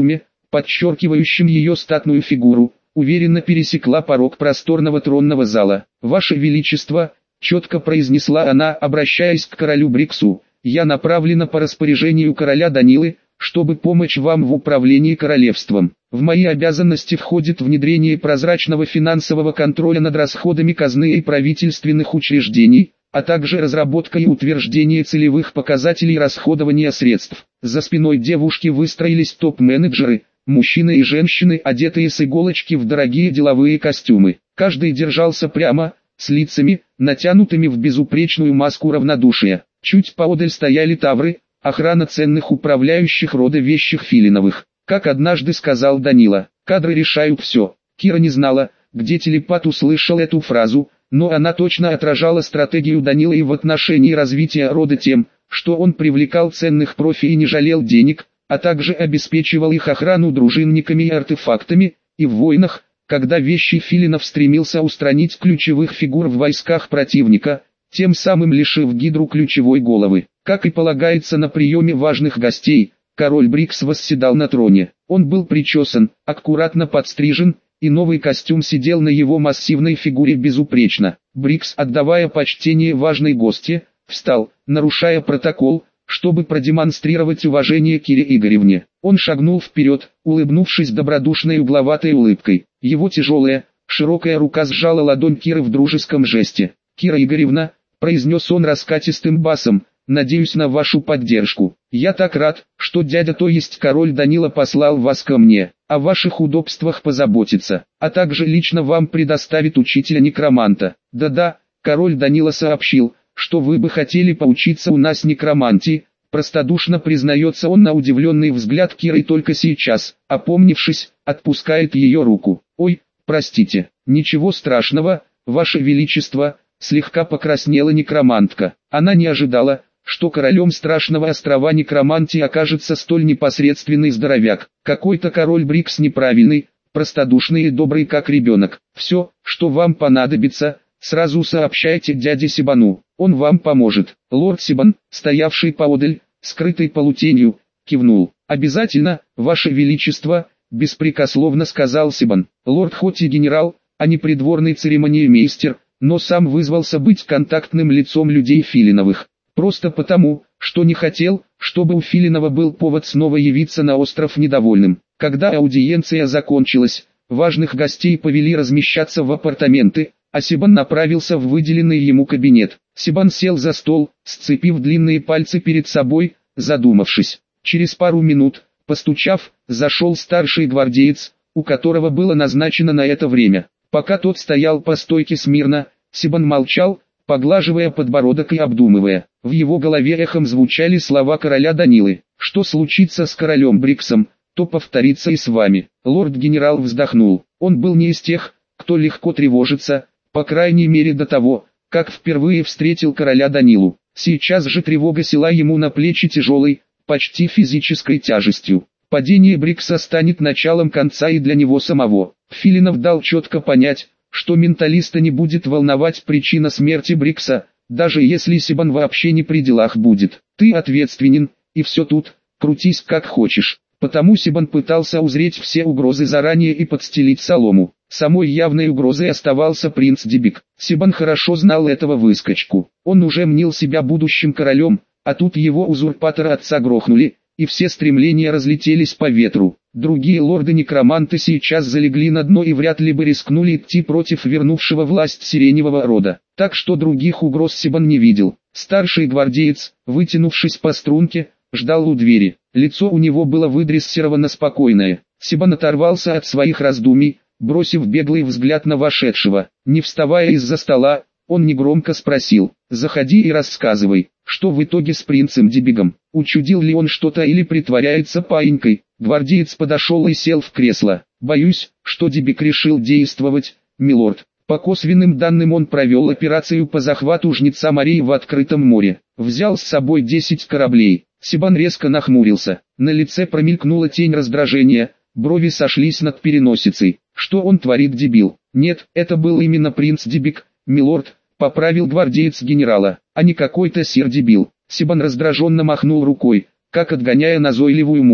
подчеркивающим ее статную фигуру, уверенно пересекла порог просторного тронного зала. «Ваше Величество», — четко произнесла она, обращаясь к королю Бриксу, — «я направлена по распоряжению короля Данилы, чтобы помочь вам в управлении королевством. В мои обязанности входит внедрение прозрачного финансового контроля над расходами казны и правительственных учреждений, а также разработка и утверждение целевых показателей расходования средств». За спиной девушки выстроились топ-менеджеры, мужчины и женщины, одетые с иголочки в дорогие деловые костюмы. Каждый держался прямо, с лицами, натянутыми в безупречную маску равнодушия. Чуть поодаль стояли тавры, охрана ценных управляющих рода вещих Филиновых. Как однажды сказал Данила, кадры решают все. Кира не знала, где телепат услышал эту фразу, но она точно отражала стратегию Данилы в отношении развития рода тем, что он привлекал ценных профи и не жалел денег, а также обеспечивал их охрану дружинниками и артефактами, и в войнах, когда вещий Филинов стремился устранить ключевых фигур в войсках противника, тем самым лишив Гидру ключевой головы. Как и полагается на приеме важных гостей, король Брикс восседал на троне. Он был причесан, аккуратно подстрижен, и новый костюм сидел на его массивной фигуре безупречно. Брикс, отдавая почтение важной гостье, встал, нарушая протокол, чтобы продемонстрировать уважение Кире Игоревне. Он шагнул вперед, улыбнувшись добродушной угловатой улыбкой. Его тяжелая, широкая рука сжала ладонь Киры в дружеском жесте. «Кира Игоревна», — произнес он раскатистым басом, — «надеюсь на вашу поддержку. Я так рад, что дядя, то есть король Данила, послал вас ко мне, о ваших удобствах позаботиться, а также лично вам предоставит учителя-некроманта». «Да-да», — король Данила сообщил, что вы бы хотели поучиться у нас некромантии, простодушно признается он на удивленный взгляд Киры, только сейчас, опомнившись, отпускает ее руку. «Ой, простите, ничего страшного, ваше величество», слегка покраснела некромантка. Она не ожидала, что королем страшного острова некромантии окажется столь непосредственный здоровяк. Какой-то король Брикс неправильный, простодушный и добрый как ребенок. «Все, что вам понадобится, сразу сообщайте дяде Сибану, он вам поможет». Лорд Сибан, стоявший поодаль, скрытый полутенью, кивнул. «Обязательно, ваше величество», — беспрекословно сказал Сибан. Лорд хоть и генерал, а не придворный церемониймейстер, но сам вызвался быть контактным лицом людей Филиновых. Просто потому, что не хотел, чтобы у Филинова был повод снова явиться на остров недовольным. Когда аудиенция закончилась, важных гостей повели размещаться в апартаменты, а Сибан направился в выделенный ему кабинет. Сибан сел за стол, сцепив длинные пальцы перед собой, задумавшись. Через пару минут, постучав, зашел старший гвардеец, у которого было назначено на это время. Пока тот стоял по стойке смирно, Сибан молчал, поглаживая подбородок и обдумывая. В его голове эхом звучали слова короля Данилы: «Что случится с королем Бриксом, то повторится и с вами». Лорд-генерал вздохнул. Он был не из тех, кто легко тревожится, по крайней мере до того, как впервые встретил короля Данилу. Сейчас же тревога села ему на плечи тяжелой, почти физической тяжестью. Падение Брикса станет началом конца и для него самого. Филинов дал четко понять, что менталиста не будет волновать причина смерти Брикса, даже если Сибан вообще не при делах будет. «Ты ответственен, и все тут, крутись как хочешь». Потому Сибан пытался узреть все угрозы заранее и подстелить солому. Самой явной угрозой оставался принц Дибик. Сибан хорошо знал этого выскочку. Он уже мнил себя будущим королем, а тут его узурпатора отца грохнули, и все стремления разлетелись по ветру. Другие лорды-некроманты сейчас залегли на дно и вряд ли бы рискнули идти против вернувшего власть сиреневого рода. Так что других угроз Сибан не видел. Старший гвардеец, вытянувшись по струнке, ждал у двери. Лицо у него было выдрессировано спокойное. Сибан оторвался от своих раздумий, бросив беглый взгляд на вошедшего. Не вставая из-за стола, он негромко спросил: «Заходи и рассказывай, что в итоге с принцем Дибигом? Учудил ли он что-то или притворяется паинькой?» Гвардеец подошел и сел в кресло. «Боюсь, что Дибик решил действовать, милорд. По косвенным данным, он провел операцию по захвату жнеца Марии в открытом море. Взял с собой десять кораблей». Сибан резко нахмурился. На лице промелькнула тень раздражения, брови сошлись над переносицей. «Что он творит, дебил?» «Нет, это был именно принц Дибик, милорд», — поправил гвардеец генерала, — «а не какой-то сир-дебил». Сибан раздраженно махнул рукой, как отгоняя назойливую муху.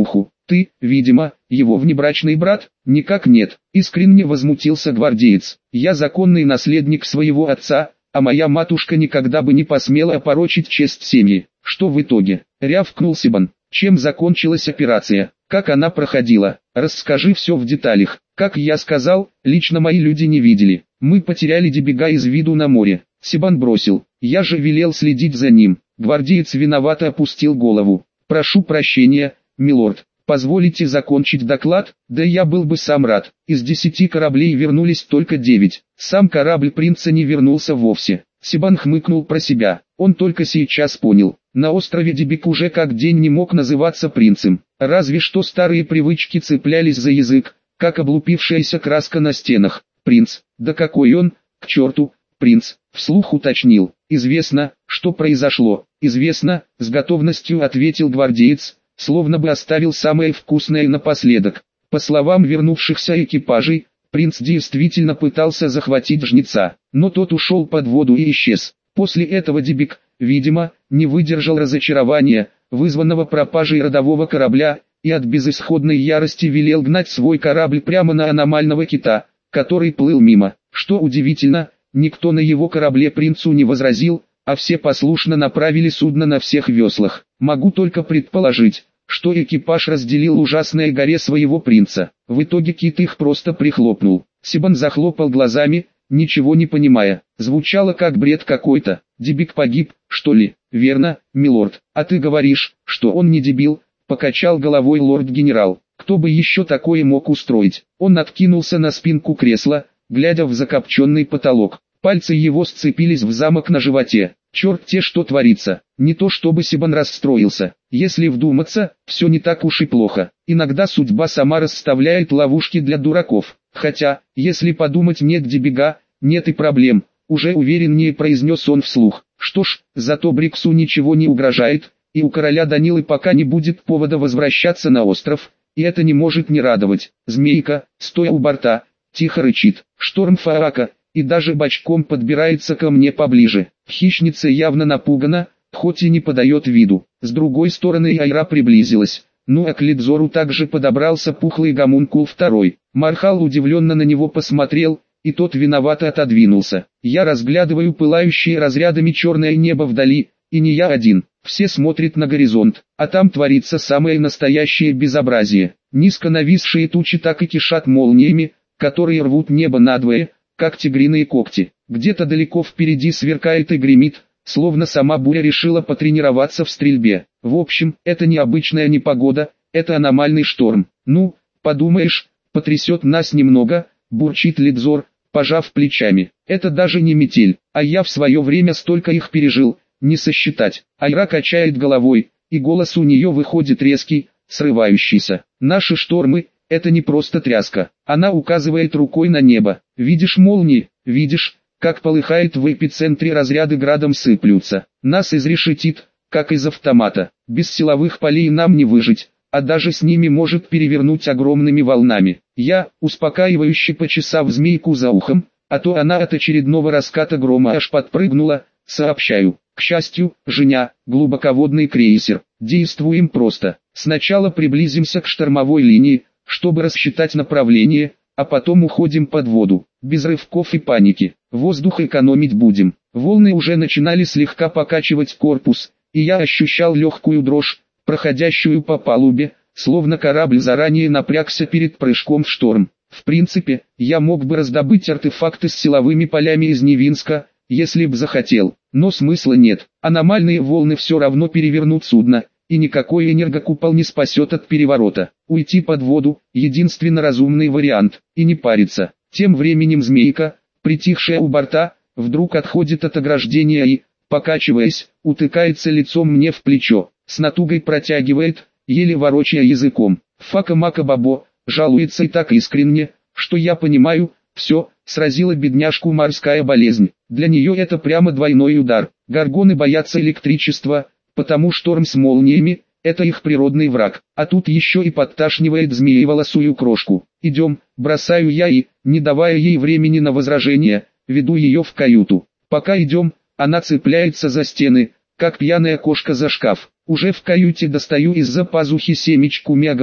Ты, видимо, его внебрачный брат? Никак нет, искренне возмутился гвардеец. Я законный наследник своего отца, а моя матушка никогда бы не посмела опорочить честь семьи. Что в итоге? Рявкнул Сибан. Чем закончилась операция? Как она проходила? Расскажи все в деталях. Как я сказал, лично мои люди не видели. Мы потеряли Дебега из виду на море. Сибан бросил. Я же велел следить за ним. Гвардеец виновато опустил голову. Прошу прощения, милорд. Позволите закончить доклад? Да я был бы сам рад. Из десяти кораблей вернулись только девять. Сам корабль принца не вернулся вовсе. Сибан хмыкнул про себя. Он только сейчас понял. На острове Дебек уже как день не мог называться принцем. Разве что старые привычки цеплялись за язык, как облупившаяся краска на стенах. Принц, да какой он, к черту, принц, вслух уточнил. Известно, что произошло. Известно, с готовностью ответил гвардеец, словно бы оставил самое вкусное напоследок. По словам вернувшихся экипажей, принц действительно пытался захватить жнеца, но тот ушел под воду и исчез. После этого Дебек, видимо, не выдержал разочарования, вызванного пропажей родового корабля, и от безысходной ярости велел гнать свой корабль прямо на аномального кита, который плыл мимо. Что удивительно, никто на его корабле принцу не возразил, а все послушно направили судно на всех веслах. Могу только предположить, что экипаж разделил ужасное горе своего принца. В итоге кит их просто прихлопнул. Сибан захлопал глазами, ничего не понимая. Звучало как бред какой-то. Дебек погиб, что ли? Верно, милорд. А ты говоришь, что он не дебил? Покачал головой лорд-генерал. Кто бы еще такое мог устроить? Он откинулся на спинку кресла, глядя в закопченный потолок. Пальцы его сцепились в замок на животе. Черт те, что творится. Не то чтобы Сибан расстроился. Если вдуматься, все не так уж и плохо. Иногда судьба сама расставляет ловушки для дураков. Хотя, если подумать, нет Дебега, нет и проблем. Уже увереннее произнес он вслух. Что ж, зато Бриксу ничего не угрожает, и у короля Данилы пока не будет повода возвращаться на остров, и это не может не радовать. Змейка, стоя у борта, тихо рычит. Шторм Фаака, и даже бочком подбирается ко мне поближе. Хищница явно напугана, хоть и не подает виду. С другой стороны Айра приблизилась. Ну а к Лидзору также подобрался пухлый гомункул второй. Мархал удивленно на него посмотрел, и тот виновато отодвинулся. Я разглядываю пылающие разрядами черное небо вдали, и не я один. Все смотрят на горизонт, а там творится самое настоящее безобразие. Низко нависшие тучи так и кишат молниями, которые рвут небо надвое, как тигриные когти. Где-то далеко впереди сверкает и гремит, словно сама буря решила потренироваться в стрельбе. В общем, это не обычная непогода, это аномальный шторм. Ну, подумаешь, потрясет нас немного, бурчит Лидзор, пожав плечами. Это даже не метель, а я в свое время столько их пережил, не сосчитать. Айра качает головой, и голос у нее выходит резкий, срывающийся. Наши штормы — это не просто тряска. Она указывает рукой на небо. Видишь молнии, видишь, как полыхает в эпицентре разряды градом сыплются. Нас изрешетит, как из автомата. Без силовых полей нам не выжить, а даже с ними может перевернуть огромными волнами. Я, успокаивающе почесав змейку за ухом, а то она от очередного раската грома аж подпрыгнула, сообщаю. К счастью, Женя, глубоководный крейсер. Действуем просто. Сначала приблизимся к штормовой линии, чтобы рассчитать направление, а потом уходим под воду. Без рывков и паники. Воздух экономить будем. Волны уже начинали слегка покачивать корпус, и я ощущал легкую дрожь, проходящую по палубе, словно корабль заранее напрягся перед прыжком в шторм. В принципе, я мог бы раздобыть артефакты с силовыми полями из Невинска, если б захотел, но смысла нет. Аномальные волны все равно перевернут судно, и никакой энергокупол не спасет от переворота. Уйти под воду – единственно разумный вариант, и не париться. Тем временем змейка, притихшая у борта, вдруг отходит от ограждения и, покачиваясь, утыкается лицом мне в плечо, с натугой протягивает, еле ворочая языком. Фака-мака-бабо, жалуется и так искренне, что я понимаю, все, сразила бедняжку морская болезнь. Для нее это прямо двойной удар. Горгоны боятся электричества, потому шторм с молниями – это их природный враг. А тут еще и подташнивает змееволосую крошку. Идем, бросаю я и, не давая ей времени на возражение, веду ее в каюту. Пока идем, она цепляется за стены, как пьяная кошка за шкаф. Уже в каюте достаю из-за пазухи семечку мягома,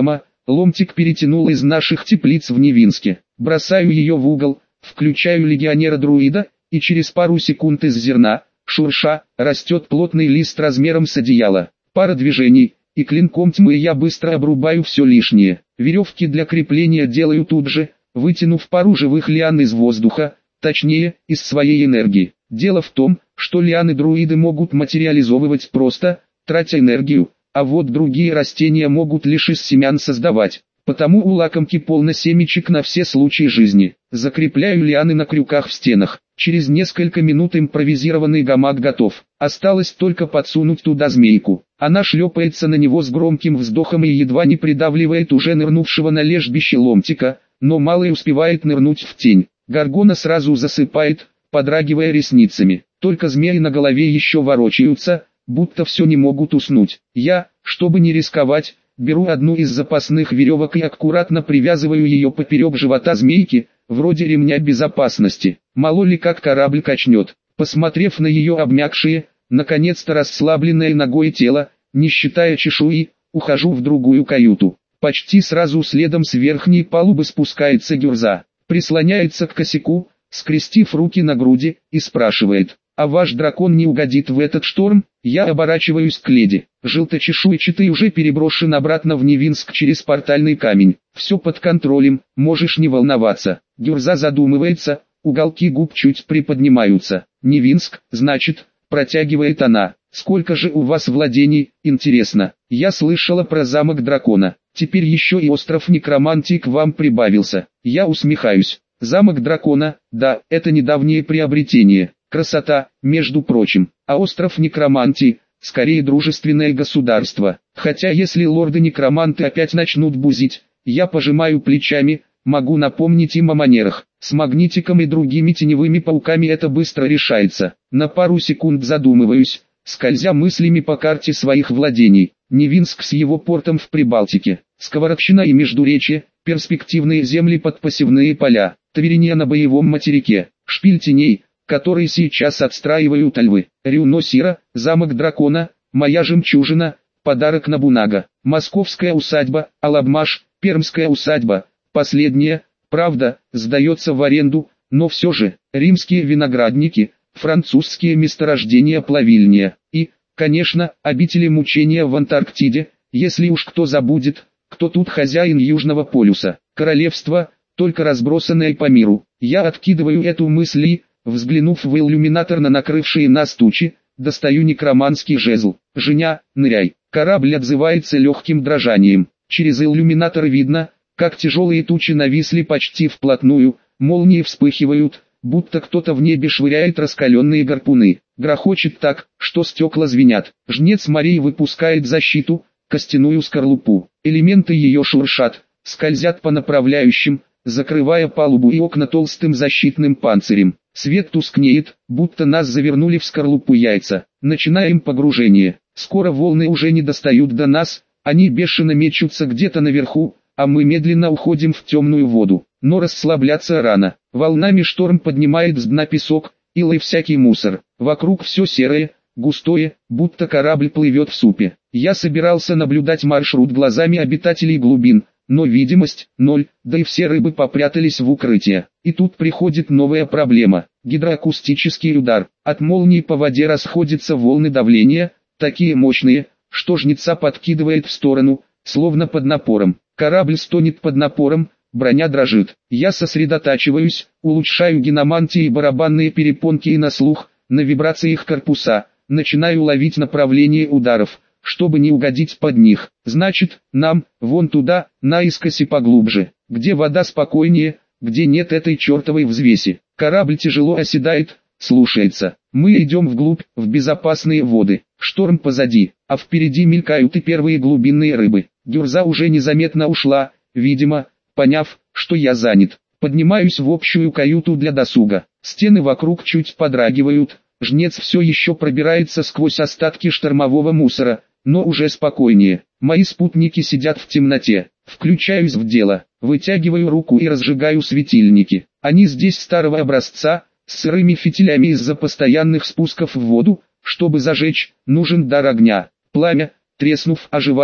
Ломтик перетянул из наших теплиц в Невинске. Бросаю ее в угол, включаю легионера-друида, и через пару секунд из зерна, шурша, растет плотный лист размером с одеяло. Пара движений, и клинком тьмы я быстро обрубаю все лишнее. Веревки для крепления делаю тут же, вытянув пару живых лиан из воздуха, точнее, из своей энергии. Дело в том, что лианы-друиды могут материализовывать просто, тратя энергию, а вот другие растения могут лишь из семян создавать. Потому у лакомки полно семечек на все случаи жизни. Закрепляю лианы на крюках в стенах. Через несколько минут импровизированный гамак готов. Осталось только подсунуть туда змейку. Она шлепается на него с громким вздохом и едва не придавливает уже нырнувшего на лежбище Ломтика, но малый успевает нырнуть в тень. Горгона сразу засыпает, подрагивая ресницами. Только змеи на голове еще ворочаются, будто все не могут уснуть. Я, чтобы не рисковать, беру одну из запасных веревок и аккуратно привязываю ее поперек живота змейки, вроде ремня безопасности. Мало ли как корабль качнет. Посмотрев на ее обмякшие, наконец-то расслабленное ногой тело, не считая чешуи, ухожу в другую каюту. Почти сразу следом с верхней палубы спускается Гюрза, прислоняется к косяку, скрестив руки на груди, и спрашивает: «А ваш дракон не угодит в этот шторм?» Я оборачиваюсь к леди. Желточешуйчатый уже переброшен обратно в Невинск через портальный камень. «Все под контролем, можешь не волноваться». Гюрза задумывается, уголки губ чуть приподнимаются. «Невинск, значит», протягивает она. «Сколько же у вас владений, интересно? Я слышала про замок дракона. Теперь еще и остров Некромантии к вам прибавился». Я усмехаюсь. Замок дракона, да, это недавнее приобретение. Красота, между прочим. А остров Некромантии, скорее дружественное государство. Хотя если лорды-некроманты опять начнут бузить, я пожимаю плечами, могу напомнить им о манерах. С магнитиком и другими теневыми пауками это быстро решается. На пару секунд задумываюсь, скользя мыслями по карте своих владений. Невинск с его портом в Прибалтике, Сковородщина и Междуречье, перспективные земли под посевные поля, Таверния на боевом материке, Шпиль теней, который сейчас отстраивают львы, Рюно-Сира, замок дракона, моя жемчужина, подарок Набунага, московская усадьба, Алабмаш, пермская усадьба, последняя, правда, сдается в аренду, но все же, римские виноградники, французские месторождения плавильня и, конечно, обители мучения в Антарктиде, если уж кто забудет, кто тут хозяин Южного полюса, королевство, только разбросанное по миру. Я откидываю эту мысль и, взглянув в иллюминатор на накрывшие нас тучи, достаю некроманский жезл. «Женя, ныряй». Корабль отзывается легким дрожанием. Через иллюминатор видно, как тяжелые тучи нависли почти вплотную, молнии вспыхивают, будто кто-то в небе швыряет раскаленные гарпуны. Грохочет так, что стекла звенят. Жнец Марии выпускает защиту, костяную скорлупу. Элементы ее шуршат, скользят по направляющим, закрывая палубу и окна толстым защитным панцирем. Свет тускнеет, будто нас завернули в скорлупу яйца. Начинаем погружение. Скоро волны уже не достают до нас, они бешено мечутся где-то наверху, а мы медленно уходим в темную воду. Но расслабляться рано. Волнами шторм поднимает с дна песок, ил и всякий мусор. Вокруг все серое, густое, будто корабль плывет в супе. Я собирался наблюдать маршрут глазами обитателей глубин, но видимость – ноль, да и все рыбы попрятались в укрытие. И тут приходит новая проблема – гидроакустический удар. От молнии по воде расходятся волны давления, такие мощные, что жнеца подкидывает в сторону, словно под напором. Корабль стонет под напором, броня дрожит. Я сосредотачиваюсь, улучшаю гиномантии и барабанные перепонки и на слух, на вибрации их корпуса, начинаю ловить направление ударов, чтобы не угодить под них. Значит, нам, вон туда, наискось и поглубже, где вода спокойнее, где нет этой чертовой взвеси. Корабль тяжело оседает, слушается. Мы идем вглубь, в безопасные воды. Шторм позади, а впереди мелькают и первые глубинные рыбы. Гюрза уже незаметно ушла, видимо, поняв, что я занят. Поднимаюсь в общую каюту для досуга. Стены вокруг чуть подрагивают. Жнец все еще пробирается сквозь остатки штормового мусора, но уже спокойнее. Мои спутники сидят в темноте. Включаюсь в дело, вытягиваю руку и разжигаю светильники. Они здесь старого образца, с сырыми фитилями из-за постоянных спусков в воду. Чтобы зажечь, нужен дар огня. Пламя, треснув, оживает,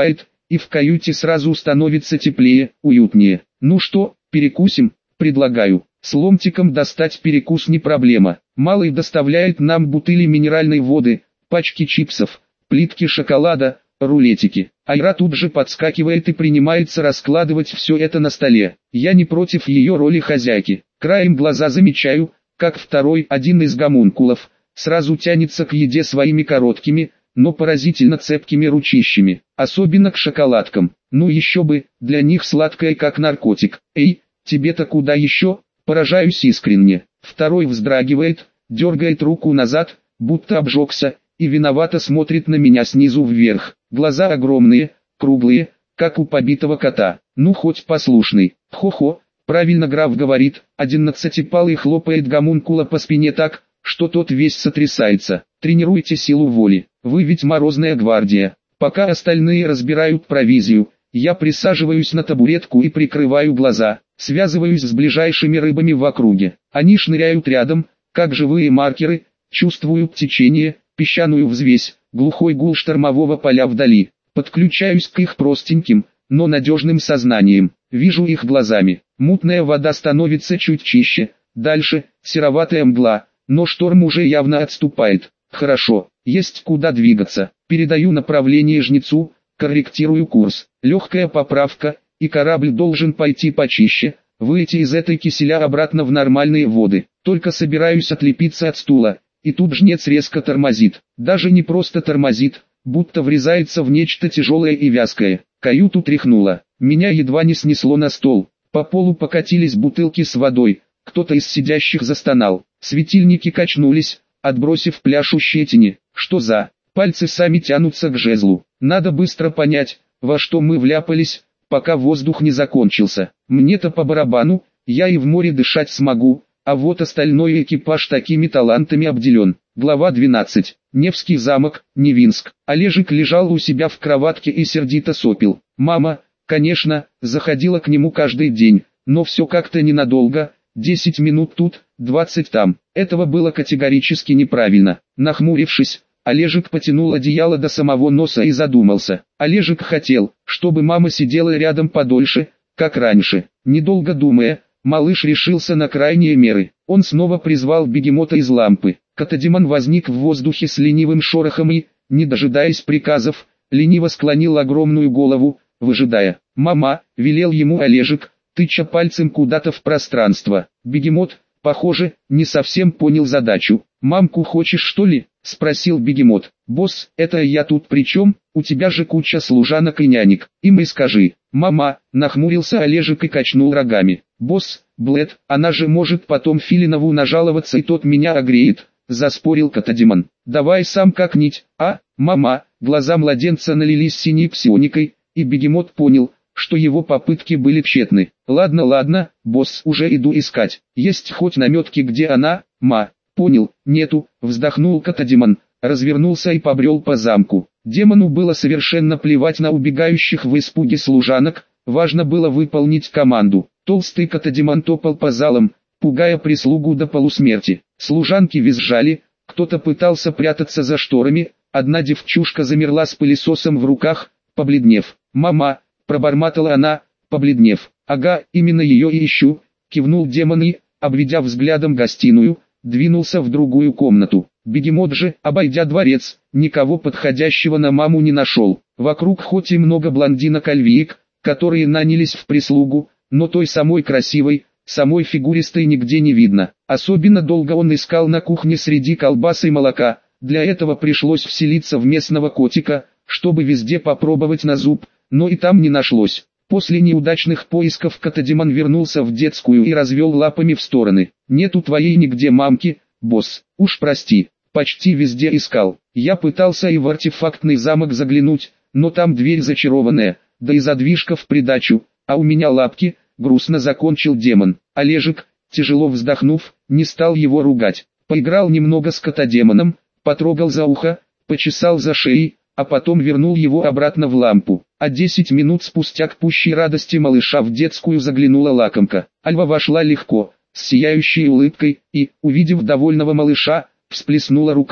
и в каюте сразу становится теплее, уютнее. Ну что, перекусим? Предлагаю. С ломтиком достать перекус не проблема. Малый доставляет нам бутыли минеральной воды, пачки чипсов, плитки шоколада, рулетики. Айра тут же подскакивает и принимается раскладывать все это на столе. Я не против ее роли хозяйки. Краем глаза замечаю, как второй, один из гомункулов, сразу тянется к еде своими короткими, но поразительно цепкими ручищами, особенно к шоколадкам. Ну еще бы, для них сладкое как наркотик. Эй, тебе-то куда еще? Поражаюсь искренне. Второй вздрагивает, дергает руку назад, будто обжегся, и виновато смотрит на меня снизу вверх. Глаза огромные, круглые, как у побитого кота. Ну хоть послушный. Хо-хо, правильно граф говорит. Одиннадцатипалый хлопает гомункула по спине так, что тот весь сотрясается. Тренируйте силу воли. Вы ведь морозная гвардия. Пока остальные разбирают провизию, я присаживаюсь на табуретку и прикрываю глаза. Связываюсь с ближайшими рыбами в округе. Они шныряют рядом, как живые маркеры, чувствую течение, песчаную взвесь, глухой гул штормового поля вдали. Подключаюсь к их простеньким, но надежным сознанием. Вижу их глазами. Мутная вода становится чуть чище, дальше сероватая мгла, но шторм уже явно отступает. Хорошо, есть куда двигаться. Передаю направление жнецу, корректирую курс. Легкая поправка, и корабль должен пойти почище, выйти из этой киселя обратно в нормальные воды. Только собираюсь отлепиться от стула, и тут жнец резко тормозит. Даже не просто тормозит, будто врезается в нечто тяжелое и вязкое. Каюту тряхнуло. Меня едва не снесло на стол. По полу покатились бутылки с водой. Кто-то из сидящих застонал. Светильники качнулись, отбросив пляшущие тени. Что за... Пальцы сами тянутся к жезлу. Надо быстро понять, во что мы вляпались, пока воздух не закончился. Мне-то по барабану, я и в море дышать смогу, а вот остальной экипаж такими талантами обделен. Глава двенадцать. Невский замок, Невинск. Олежек лежал у себя в кроватке и сердито сопел. Мама, конечно, заходила к нему каждый день, но все как-то ненадолго, десять минут тут, двадцать там. Этого было категорически неправильно. Нахмурившись, Олежек потянул одеяло до самого носа и задумался. Олежек хотел, чтобы мама сидела рядом подольше, как раньше. Недолго думая, малыш решился на крайние меры. Он снова призвал бегемота из лампы. Катадемон возник в воздухе с ленивым шорохом и, не дожидаясь приказов, лениво склонил огромную голову, выжидая. «Мама», — велел ему Олежек, тыча пальцем куда-то в пространство. Бегемот, похоже, не совсем понял задачу. «Мамку хочешь, что ли?» — спросил бегемот. «Босс, это я тут при чем? У тебя же куча служанок и нянек. Им и скажи». «Мама», — нахмурился Олежек и качнул рогами. «Босс, Блэд, она же может потом Филинову нажаловаться и тот меня огреет», — заспорил Катадемон. «Давай сам как-нибудь, а, мама?» Глаза младенца налились синей псионикой, и бегемот понял, что его попытки были тщетны. «Ладно, ладно, босс, уже иду искать. Есть хоть наметки, где она, ма?» «Понял, нету», — вздохнул Катадемон, развернулся и побрел по замку. Демону было совершенно плевать на убегающих в испуге служанок, важно было выполнить команду. Толстый Катадемон топал по залам, пугая прислугу до полусмерти. Служанки визжали, кто-то пытался прятаться за шторами, одна девчушка замерла с пылесосом в руках, побледнев. «Мама», — пробормотала она, побледнев. «Ага, именно ее и ищу», — кивнул демон и, обведя взглядом гостиную, двинулся в другую комнату. Бегемот же, обойдя дворец, никого подходящего на маму не нашел. Вокруг хоть и много блондинок-альвиек, которые нанялись в прислугу, но той самой красивой, самой фигуристой нигде не видно. Особенно долго он искал на кухне среди колбас и молока. Для этого пришлось вселиться в местного котика, чтобы везде попробовать на зуб, но и там не нашлось. После неудачных поисков Катадемон вернулся в детскую и развел лапами в стороны. «Нету твоей нигде мамки, босс, уж прости, почти везде искал. Я пытался и в артефактный замок заглянуть, но там дверь зачарованная, да и задвижка в придачу, а у меня лапки», — грустно закончил демон. Олежек, тяжело вздохнув, не стал его ругать. Поиграл немного с Катадемоном, потрогал за ухо, почесал за шеей, а потом вернул его обратно в лампу. А десять минут спустя к пущей радости малыша в детскую заглянула лакомка. Альва вошла легко, с сияющей улыбкой, и, увидев довольного малыша, всплеснула руками.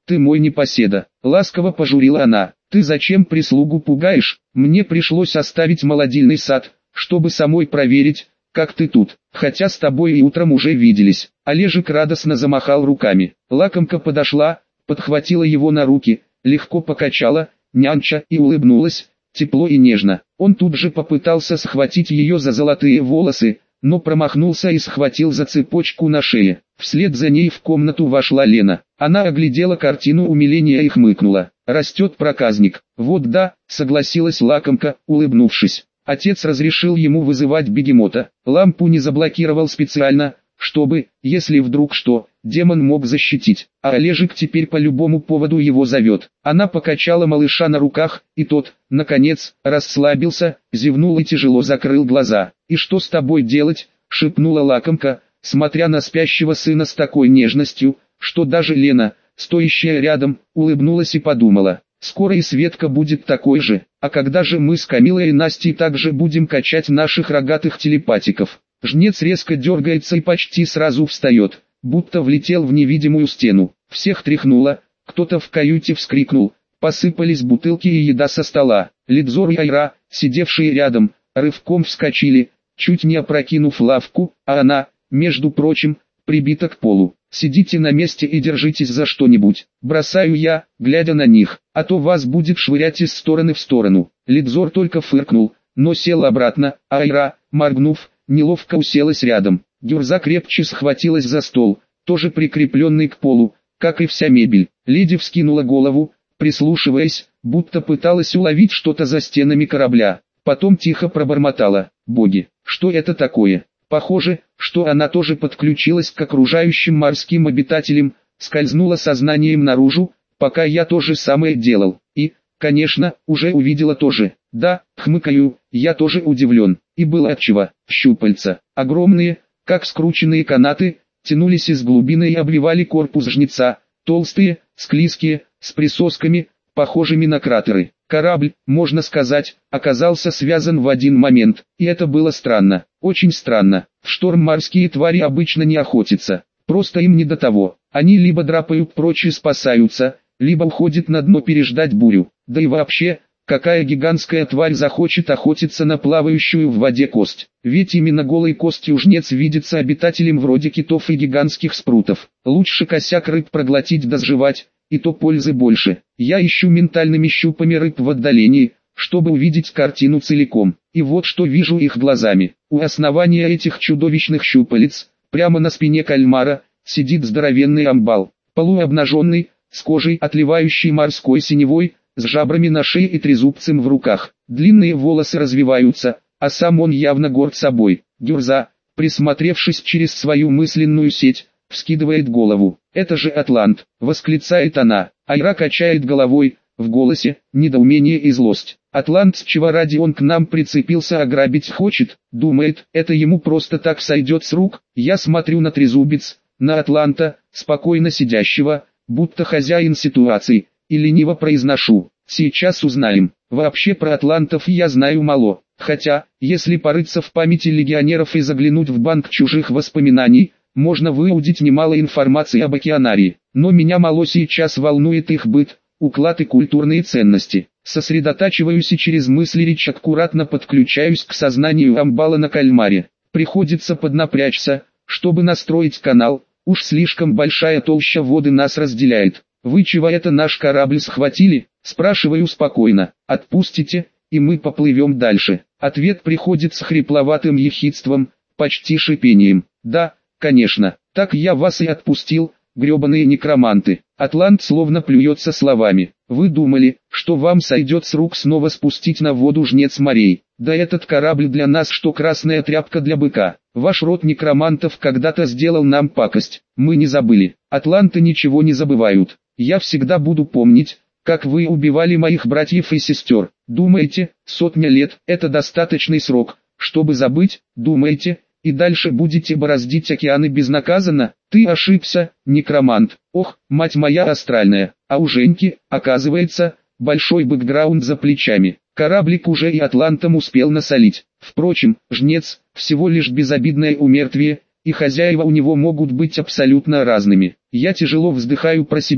ты мой непоседа, ласково пожурила она. Ты зачем прислугу пугаешь? Мне пришлось оставить молодильный сад, чтобы самой проверить, как ты тут, хотя с тобой и утром уже виделись. Олежек радостно замахал руками. Лакомка подошла, подхватила его на руки, легко покачала, нянча, и улыбнулась, тепло и нежно. Он тут же попытался схватить ее за золотые волосы, но промахнулся и схватил за цепочку на шее. Вслед за ней в комнату вошла Лена. Она оглядела картину умиления и хмыкнула. «Растет проказник». «Вот да», согласилась Лакомка, улыбнувшись. Отец разрешил ему вызывать бегемота. Лампу не заблокировал специально, чтобы, если вдруг что, демон мог защитить. А Олежек теперь по любому поводу его зовет. Она покачала малыша на руках, и тот, наконец, расслабился, зевнул и тяжело закрыл глаза. «И что с тобой делать?» — шепнула Лакомка, смотря на спящего сына с такой нежностью, что даже Лена, стоящая рядом, улыбнулась и подумала: скоро и Светка будет такой же, а когда же мы с Камилой и Настей также будем качать наших рогатых телепатиков? Жнец резко дергается и почти сразу встает, будто влетел в невидимую стену. Всех тряхнуло, кто-то в каюте вскрикнул, посыпались бутылки и еда со стола. Лидзор и Айра, сидевшие рядом, рывком вскочили, чуть не опрокинув лавку, а она, между прочим, прибита к полу. «Сидите на месте и держитесь за что-нибудь», бросаю я, глядя на них, «а то вас будет швырять из стороны в сторону». Лидзор только фыркнул, но сел обратно, а Айра, моргнув, неловко уселась рядом. Гюрза крепче схватилась за стол, тоже прикрепленный к полу, как и вся мебель. Леди вскинула голову, прислушиваясь, будто пыталась уловить что-то за стенами корабля. Потом тихо пробормотала: «Боги, что это такое?» Похоже, что она тоже подключилась к окружающим морским обитателям, скользнула сознанием наружу, пока я то же самое делал. И, конечно, уже увидела тоже. Да, хмыкаю, я тоже удивлен. И было отчего. Щупальца, огромные, как скрученные канаты, тянулись из глубины и обвивали корпус жнеца, толстые, склизкие, с присосками, похожими на кратеры. Корабль, можно сказать, оказался связан в один момент, и это было странно, очень странно. В шторм морские твари обычно не охотятся, просто им не до того. Они либо драпают прочь и спасаются, либо уходят на дно переждать бурю. Да и вообще, какая гигантская тварь захочет охотиться на плавающую в воде кость? Ведь именно голой костью жнец видится обитателям вроде китов и гигантских спрутов. Лучше косяк рыб проглотить да сживать, и то пользы больше. Я ищу ментальными щупами рыб в отдалении, чтобы увидеть картину целиком. И вот что вижу их глазами. У основания этих чудовищных щупалец, прямо на спине кальмара, сидит здоровенный амбал, полуобнаженный, с кожей, отливающей морской синевой, с жабрами на шее и трезубцем в руках. Длинные волосы развиваются, а сам он явно горд собой. Гюрза, присмотревшись через свою мысленную сеть, вскидывает голову. «Это же Атлант!» — восклицает она. Айра качает головой, в голосе недоумение и злость. «Атлант, с чего ради он к нам прицепился, ограбить хочет?» Думает, это ему просто так сойдет с рук. Я смотрю на трезубец, на Атланта, спокойно сидящего, будто хозяин ситуации, и лениво произношу: «Сейчас узнаем». Вообще про атлантов я знаю мало, хотя, если порыться в памяти легионеров и заглянуть в банк чужих воспоминаний, можно выудить немало информации об океанарии. Но меня мало сейчас волнует их быт, уклад и культурные ценности. Сосредотачиваюсь и через мысли речь аккуратно подключаюсь к сознанию амбала на кальмаре. Приходится поднапрячься, чтобы настроить канал, уж слишком большая толща воды нас разделяет. «Вы чего это наш корабль схватили?» — спрашиваю спокойно. «Отпустите, и мы поплывем дальше». Ответ приходит с хрипловатым ехидством, почти шипением. «Да, конечно, так я вас и отпустил, гребаные некроманты». Атлант словно плюется словами. «Вы думали, что вам сойдет с рук снова спустить на воду жнец морей? Да этот корабль для нас что красная тряпка для быка. Ваш род некромантов когда-то сделал нам пакость, мы не забыли. Атланты ничего не забывают. Я всегда буду помнить, как вы убивали моих братьев и сестер. Думаете, сотня лет – это достаточный срок, чтобы забыть? Думаете, и дальше будете бороздить океаны безнаказанно? Ты ошибся, некромант. Ох, мать моя астральная. А у Женьки, оказывается, большой бэкграунд за плечами. Кораблик уже и атлантам успел насолить. Впрочем, жнец – всего лишь безобидное умертвие, и хозяева у него могут быть абсолютно разными. Я тяжело вздыхаю про себя,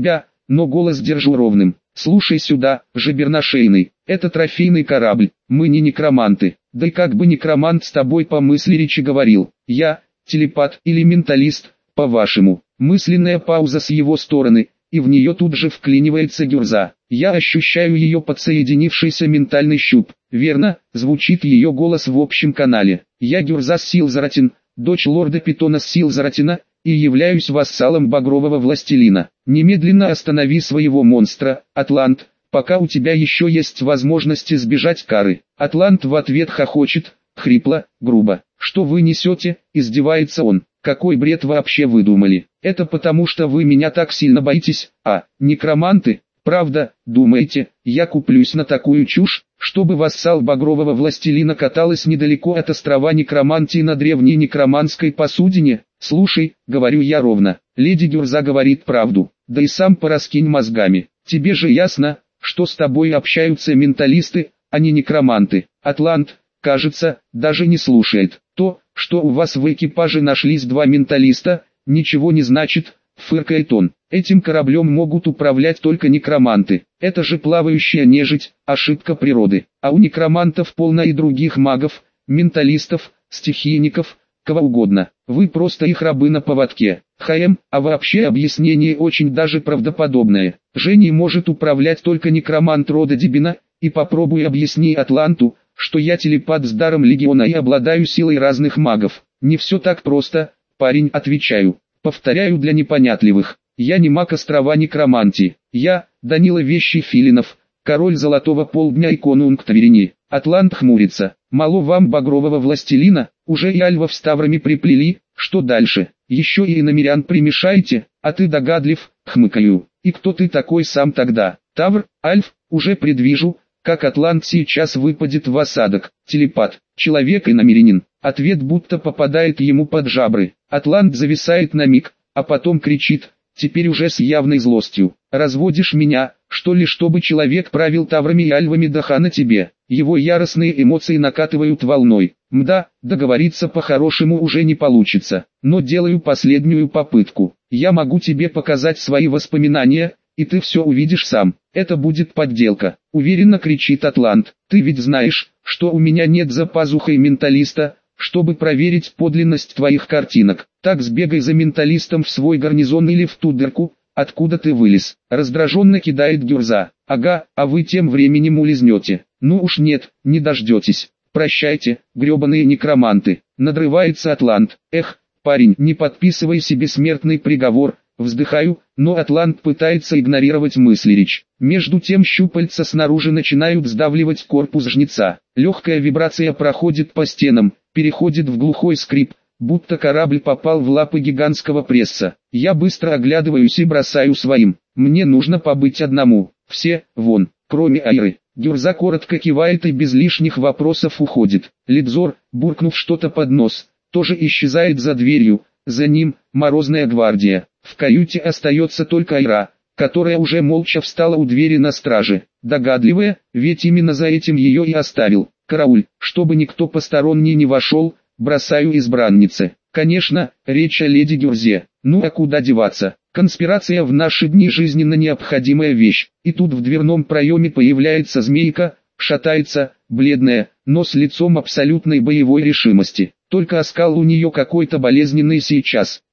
но голос держу ровным. «Слушай сюда, жаберношейный, это трофейный корабль, мы не некроманты, да и как бы некромант с тобой по мысли речи говорил, я, телепат или менталист, по-вашему». Мысленная пауза с его стороны, и в нее тут же вклинивается Гюрза. Я ощущаю ее подсоединившийся ментальный щуп. Верно, звучит ее голос в общем канале. Я Гюрза Силзаратин, дочь лорда Питона Силзаратина, и являюсь вассалом Багрового Властелина. Немедленно останови своего монстра, Атлант, пока у тебя еще есть возможность избежать кары. Атлант в ответ хохочет, хрипло, грубо. Что вы несете, издевается он. Какой бред вообще выдумали? Это потому что вы меня так сильно боитесь, а, некроманты? Правда, думаете, я куплюсь на такую чушь, чтобы вассал Багрового Властелина каталась недалеко от острова Некромантии на древней некроманской посудине? Слушай, говорю я ровно, леди Гюрза говорит правду, да и сам пораскинь мозгами. Тебе же ясно, что с тобой общаются менталисты, а не некроманты. Атлант, кажется, даже не слушает. То, что у вас в экипаже нашлись два менталиста, ничего не значит, фыркает он. Этим кораблем могут управлять только некроманты. Это же плавающая нежить, ошибка природы. А у некромантов полно и других магов, менталистов, стихийников, кого угодно. Вы просто их рабы на поводке. ХМ, а вообще объяснение очень даже правдоподобное. Женей может управлять только некромант рода Дибина, и попробуй объясни Атланту, что я телепат с даром легиона и обладаю силой разных магов. Не все так просто, парень, отвечаю. Повторяю для непонятливых. Я не маг острова Некромантии. Я, Данила Вещий Филинов, король Золотого Полдня и конунг Таверини. Атлант хмурится. Мало вам Багрового Властелина, уже и альвов с таврами приплели, что дальше? Еще и иномерян примешаете, а ты догадлив, хмыкаю. И кто ты такой сам тогда? Тавр, альф, уже предвижу, как Атлант сейчас выпадет в осадок. Телепат, человек и намерянин. Ответ будто попадает ему под жабры. Атлант зависает на миг, а потом кричит, теперь уже с явной злостью. «Разводишь меня, что ли, чтобы человек правил таврами и альвами да хана тебе?» Его яростные эмоции накатывают волной. Мда, договориться по-хорошему уже не получится. Но делаю последнюю попытку. Я могу тебе показать свои воспоминания, и ты все увидишь сам. Это будет подделка. Уверенно кричит Атлант. Ты ведь знаешь, что у меня нет за пазухой менталиста, чтобы проверить подлинность твоих картинок. Так сбегай за менталистом в свой гарнизон или в ту дырку, откуда ты вылез. Раздраженно кидает Гюрза. Ага, а вы тем временем улизнете. Ну уж нет, не дождетесь. Прощайте, гребаные некроманты. Надрывается Атлант. Эх, парень, не подписывай себе смертный приговор. Вздыхаю, но Атлант пытается игнорировать мысли речь. Между тем щупальца снаружи начинают сдавливать корпус жнеца. Легкая вибрация проходит по стенам, переходит в глухой скрип, будто корабль попал в лапы гигантского пресса. Я быстро оглядываюсь и бросаю своим. Мне нужно побыть одному. Все, вон, кроме Айры. Гюрза коротко кивает и без лишних вопросов уходит. Лидзор, буркнув что-то под нос, тоже исчезает за дверью. За ним, Морозная гвардия. В каюте остается только Айра, которая уже молча встала у двери на страже. Догадливая, ведь именно за этим ее и оставил. Карауль, чтобы никто посторонний не вошел, бросаю избраннице. Конечно, речь о леди Гюрзе. Ну а куда деваться? Конспирация в наши дни жизненно необходимая вещь. И тут в дверном проеме появляется змейка, шатается, бледная, но с лицом абсолютной боевой решимости. Только оскал у нее какой-то болезненный сейчас.